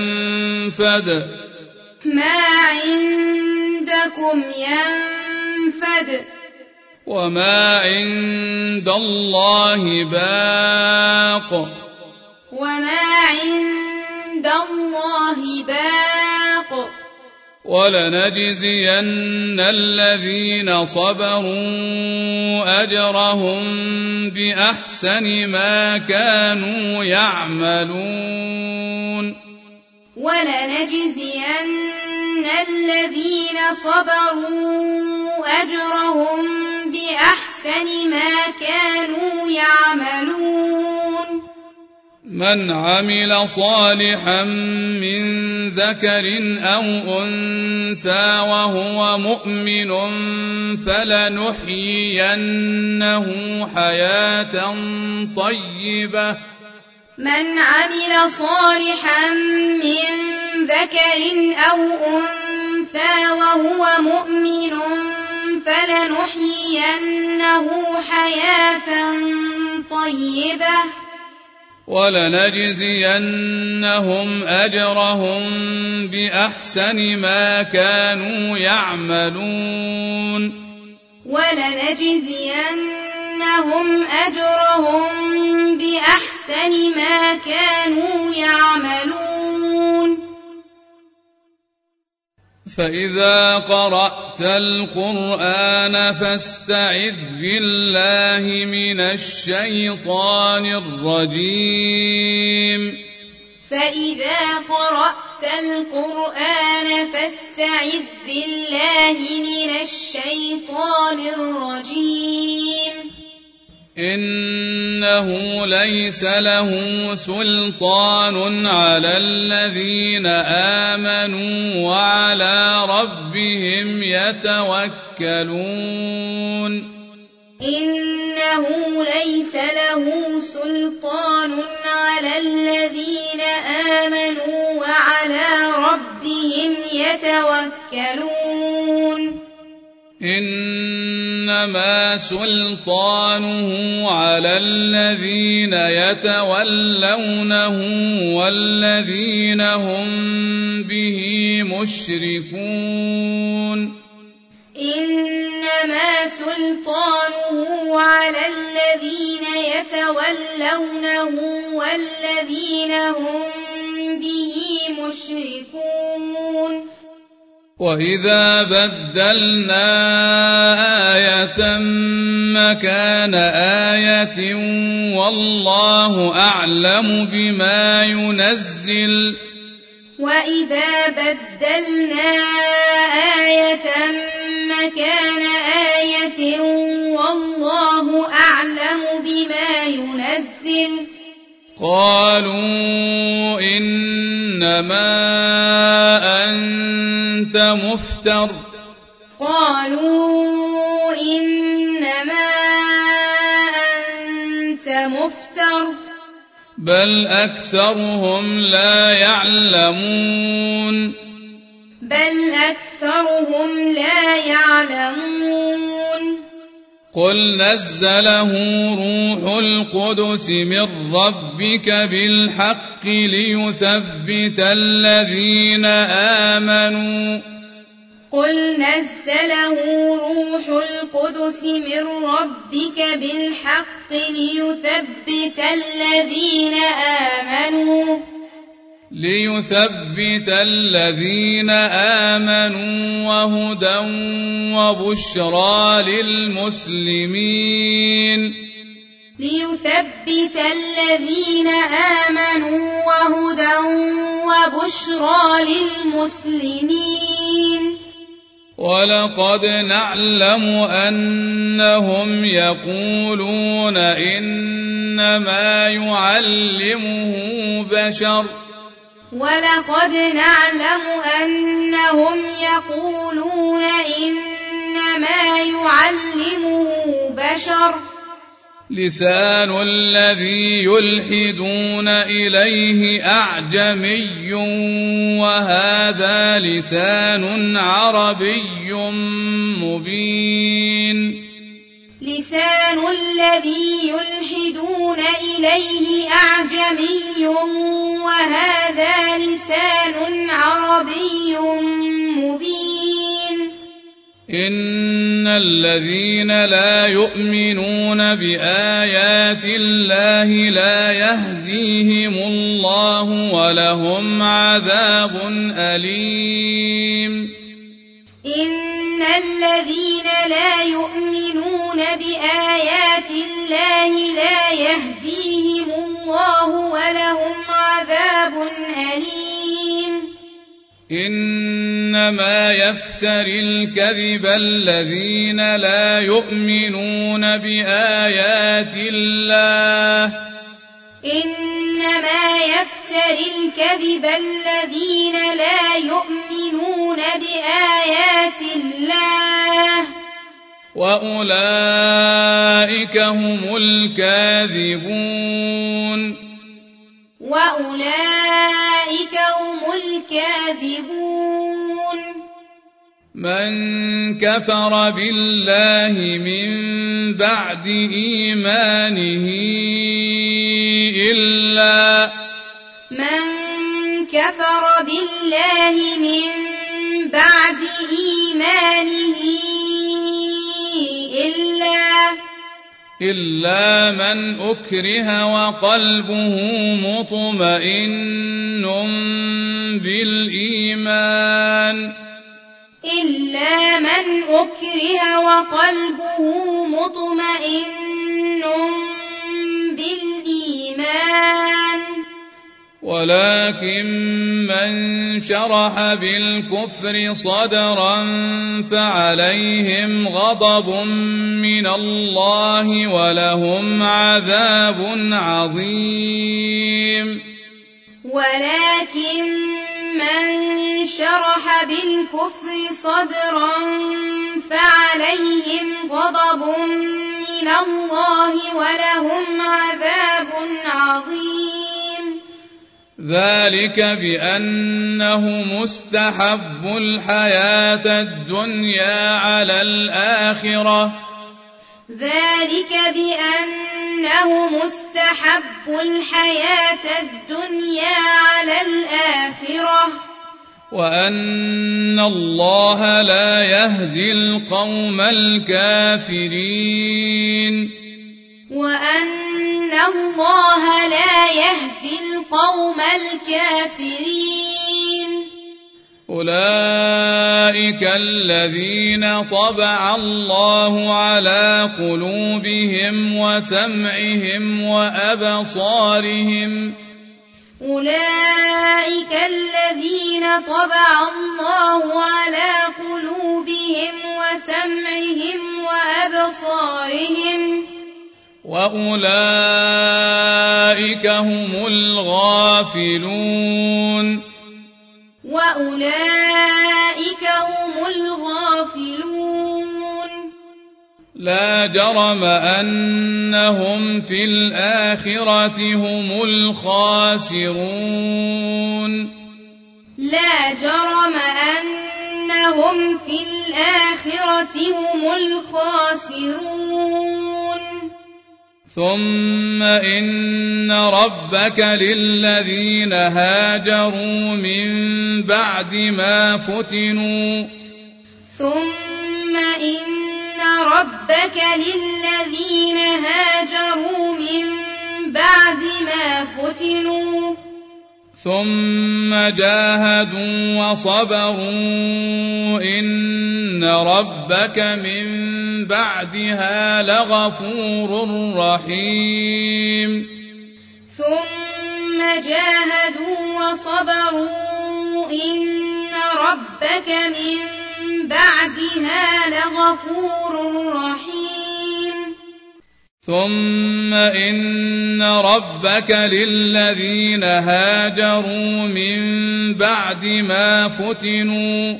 ينفد ينفد وما عند الله باق وما عند الله باق ولنجزين الذين صبروا أجرهم بأحسن ما كانوا يعملون ولنجزين الذين صبروا أجرهم بأحسن ما كانوا يعملون من عمل صالحا من ذكر أو أنثى وهو مؤمن فلنحيينه حياة طيبة من عمل صالحا من ذكر أو أنثى وهو مؤمن فلنحيينه حياة طيبة ولنجزينهم أجرهم بأحسن ما كانوا يعملون ولنجزينهم أجرهم بأحسن ما كانوا يعملون فإذا قرأت القرآن فاستعذ بالله من الشيطان الرجيم فإذا قرأت القرآن فاستعذ بالله من الشيطان الرجيم إنه ليس له سلطان على الذين آمنوا وعلى ربهم يتوكلون إنه ليس له سلطان على الذين آمنوا وعلى ربهم يتوكلون إنما سلطانه على الذين يتولونه والذين هم به مشركون إنما سلطانه على الذين يتولونه والذين هم به مشركون وإذا بدلنا آية مكان آية والله أعلم بما ينزل وإذا بدلنا آية مكان آية والله أعلم بما ينزل قالوا إنما أنت مفتر قالوا إنما أنت مفتر بل أكثرهم لا يعلمون بل أكثرهم لا يعلمون قل نزله روح القدس من ربك بالحق ليثبت الذين آمنوا قل نزله روح القدس من ربك بالحق ليثبت الذين آمنوا وهدى وبشرى للمسلمين ليثبت الذين آمنوا وهدى وبشرى للمسلمين ولقد نعلم أنهم يقولون إنما يعلمه بشر ولقد نعلم أنهم يقولون إنما يعلمه بشر لسان الذي يلحدون إليه أعجمي وهذا لسان عربي مبين لسان الذي يلحدون إليه أعجمي وهذا لسان عربي مبين إن الذين لا يؤمنون بآيات الله لا يهديهم الله ولهم عذاب أليم إن الذين لا يؤمنون بآيات الله لا يهديهم الله ولهم عذاب أليم إنما يفتري الكذب الذين لا يؤمنون بآيات الله إنما يفتري الكذب الذين لا يؤمنون بآيات الله وأولئك هم الكاذبون وأولئك هم الكاذبون من كفر بالله من بعد إيمانه إلا من أكره وقلبه مطمئن بالإيمان ولكن من شرح بالكفر صدرا فعليهم غضب من الله ولهم عذاب عظيم ذلك بأنه مستحب الحياة الدنيا على الآخرة وأن الله لا يهدي القوم الكافرين أولئك الذين طبع الله على قلوبهم وسمعهم وأبصارهم وأولئك هم الغافلون لا جرم أنهم في الآخرة هم الخاسرون ثم إن ربك للذين هاجروا من بعد ما فتنوا ثم جاهدوا وصبروا إن ربك من بعدها لغفور رحيم ثم إن ربك للذين هاجروا من بعد ما فتنوا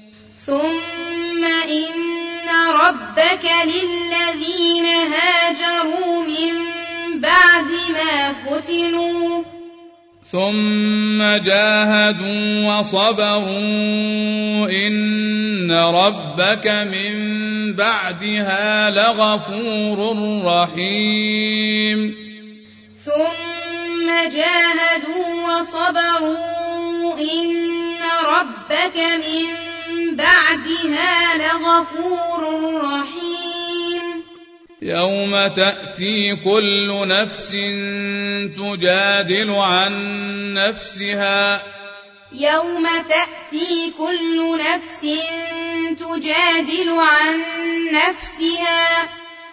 ثم جاهدوا وصبروا إن ربك من بعدها لغفور رحيم بعدها لغفور رحيم يوم تأتي كل نفس تجادل عن نفسها يوم تأتي كل نفس تجادل عن نفسها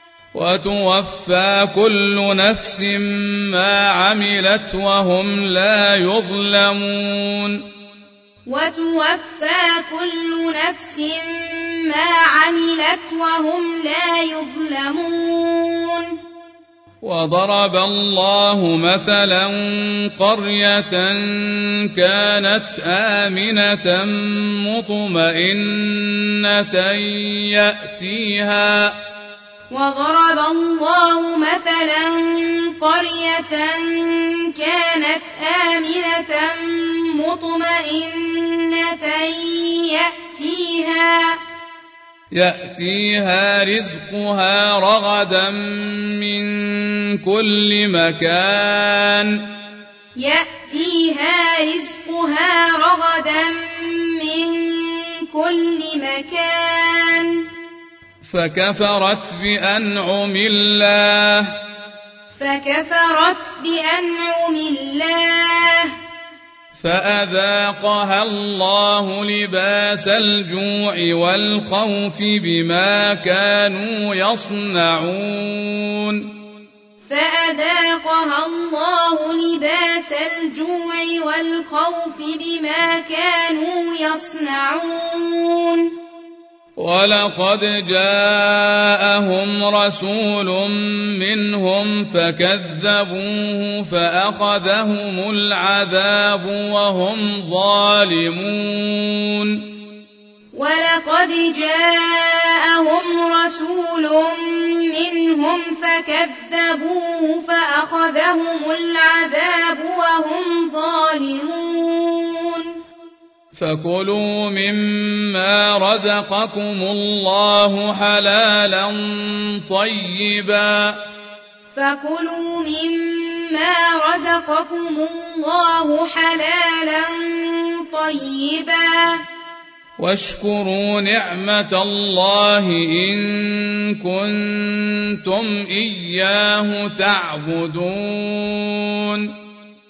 وتوفى كل نفس ما عملت وهم لا يظلمون وتوفى كل نفس ما عملت وهم لا يظلمون وضرب الله مثلا قرية كانت آمنة مطمئنة يأتيها وضرب الله مثلا قرية كانت آمنة مطمئنة يأتيها رزقها رغدا من كل مكان فكفرت بأنعم الله فأذاقها الله لباس الجوع والخوف بما كانوا يصنعون ولقد جاءهم رسول منهم فكذبوه فأخذهم العذاب وهم ظالمون فكلوا مما رزقكم الله حلالا طيبا واشكروا نعمة الله إن كنتم إياه تعبدون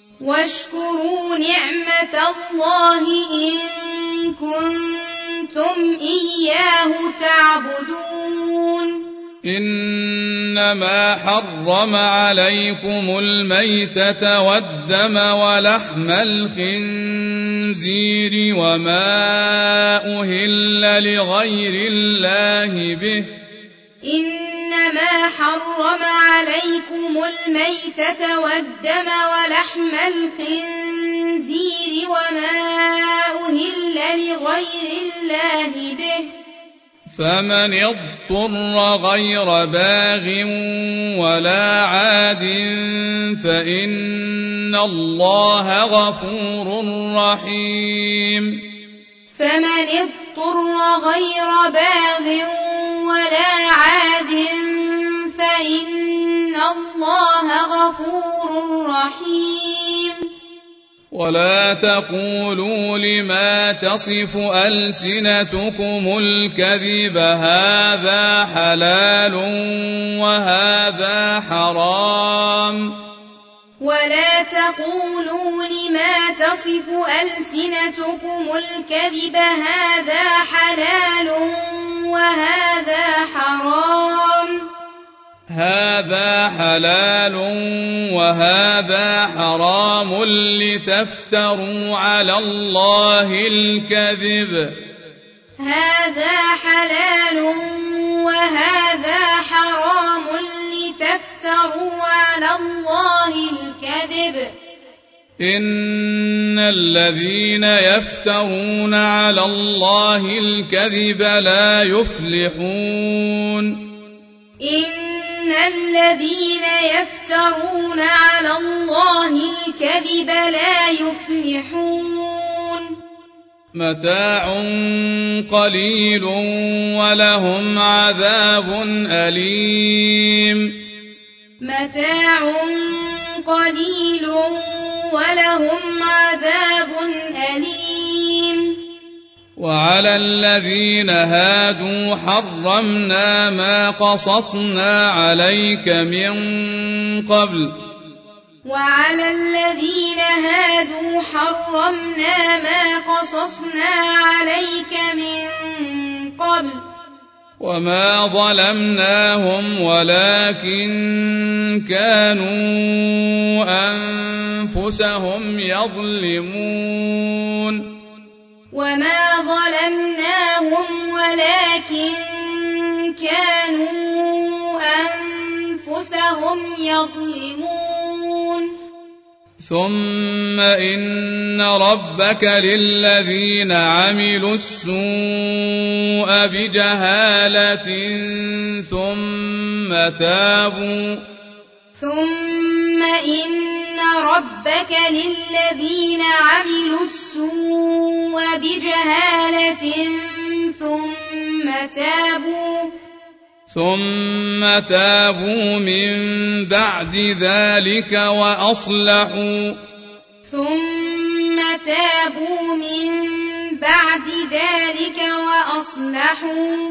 إنما حرم عليكم الميتة والدم ولحم الخنزير وما أهل لغير الله به فمن اضطر غير باغ ولا عاد فإن الله غفور رحيم ولا تقولوا لما تصف ألسنتكم الكذب هذا حلال وهذا حرام هذا حلال وهذا حرام لتفتروا على الله الكذب إن الذين يفترون على الله الكذب لا يفلحون متاع قليل ولهم عذاب أليم وعلى الذين هادوا حرمنا ما قصصنا عليك من قبل وعلى الذين هادوا حرمنا ما قصصنا عليك من قبل وما ظلمناهم ولكن كانوا أنفسهم يظلمون وما ظلمناهم ولكن كانوا أنفسهم يظلمون ثم إن ربك للذين عملوا السوء بجهالة ثم إن ربك للذين عملوا السوء بجهالة ثم تابوا من بعد ذلك وأصلحوا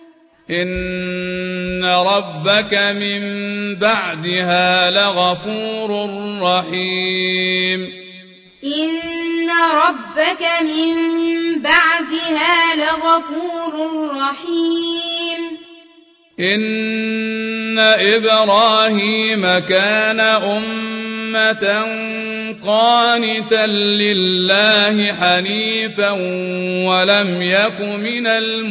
إن ربك من بعدها لغفور رحيم إن ربك من بعدها لغفور رحيم إن إبراهيم كان أمة قانتا لله حنيفا ولم يك من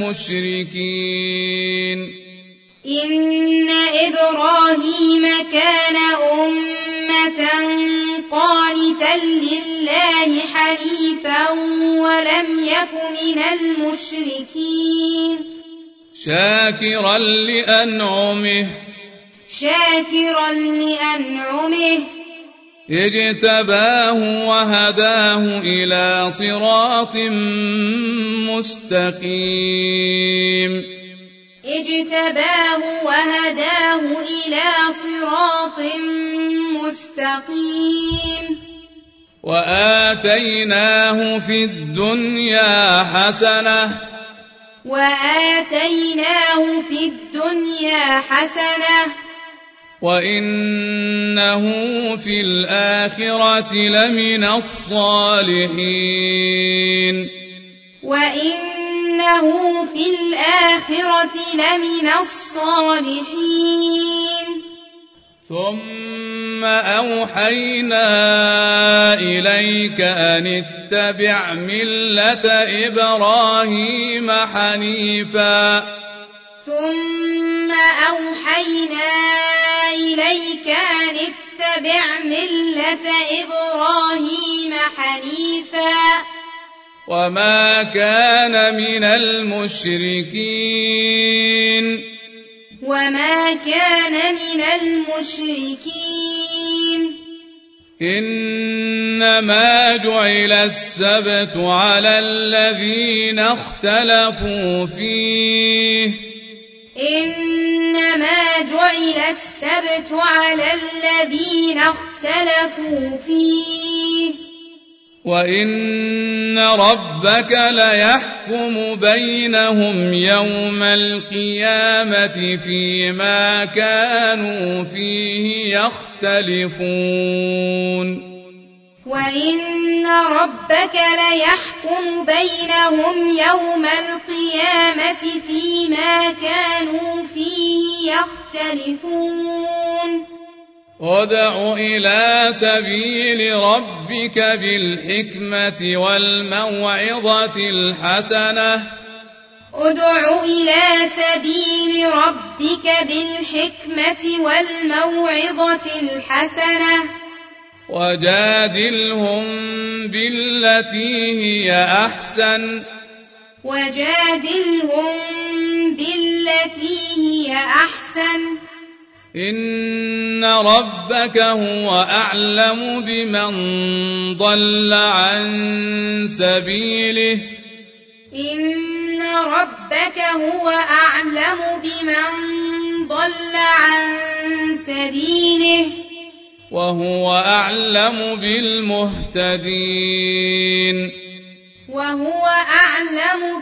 المشركين إن إبراهيم كان أمة قانتا لله حنيفا ولم يك من المشركين شاكرا لأنعمه اجتباه وهداه إلى صراط مستقيم وآتيناه في الدنيا حسنة وإنه في الآخرة لمن الصالحين ثم أوحينا إليك أن اتبع ملة إبراهيم حنيفا وما كان من المشركين إنما جعل السبت على الذين اختلفوا فيه وإن ربك ليحكم بينهم يوم القيامة فيما كانوا فيه يختلفون ادع إلى سبيل ربك بالحكمة والموعظة الحسنة وجادلهم بالتي هي أحسن إن ربك هو أعلم بمن ضل عن سبيله وهو أعلم بالمهتدين وهو أعلم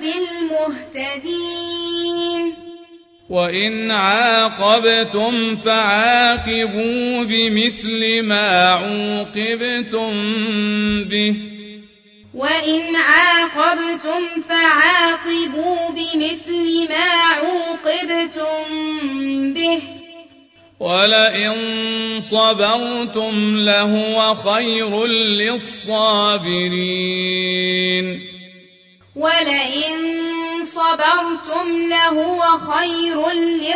بالمهتدين وإن عاقبتم فعاقبوا بمثل ما عوقبتم به وإن عاقبتم فعاقبوا بمثل ما عوقبتم به ولئن صبرتم لهو خير للصابرين ولئن صبرتم لهو خير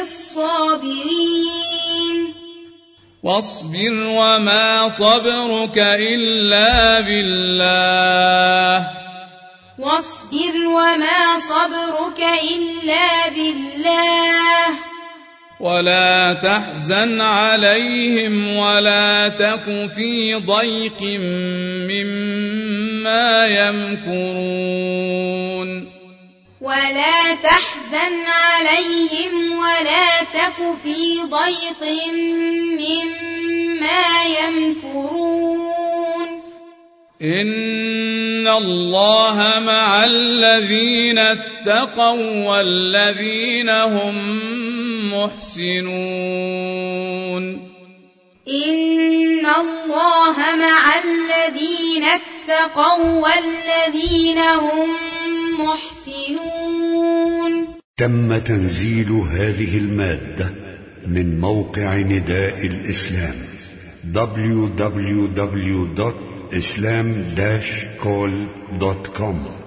للصابرين واصبر وما صبرك إلا بالله واصبر وما صبرك إلا بالله ولا تحزن عليهم ولا تك في ضيق مما يمكرون ولا تحزن عليهم ولا تك في ضيق مما يمكرون إن الله مع الذين اتقوا والذين هم محسنون إن الله مع الذين اتقوا والذين هم محسنون. تم تنزيل هذه المادة من موقع نداء الإسلام www.islam-call.com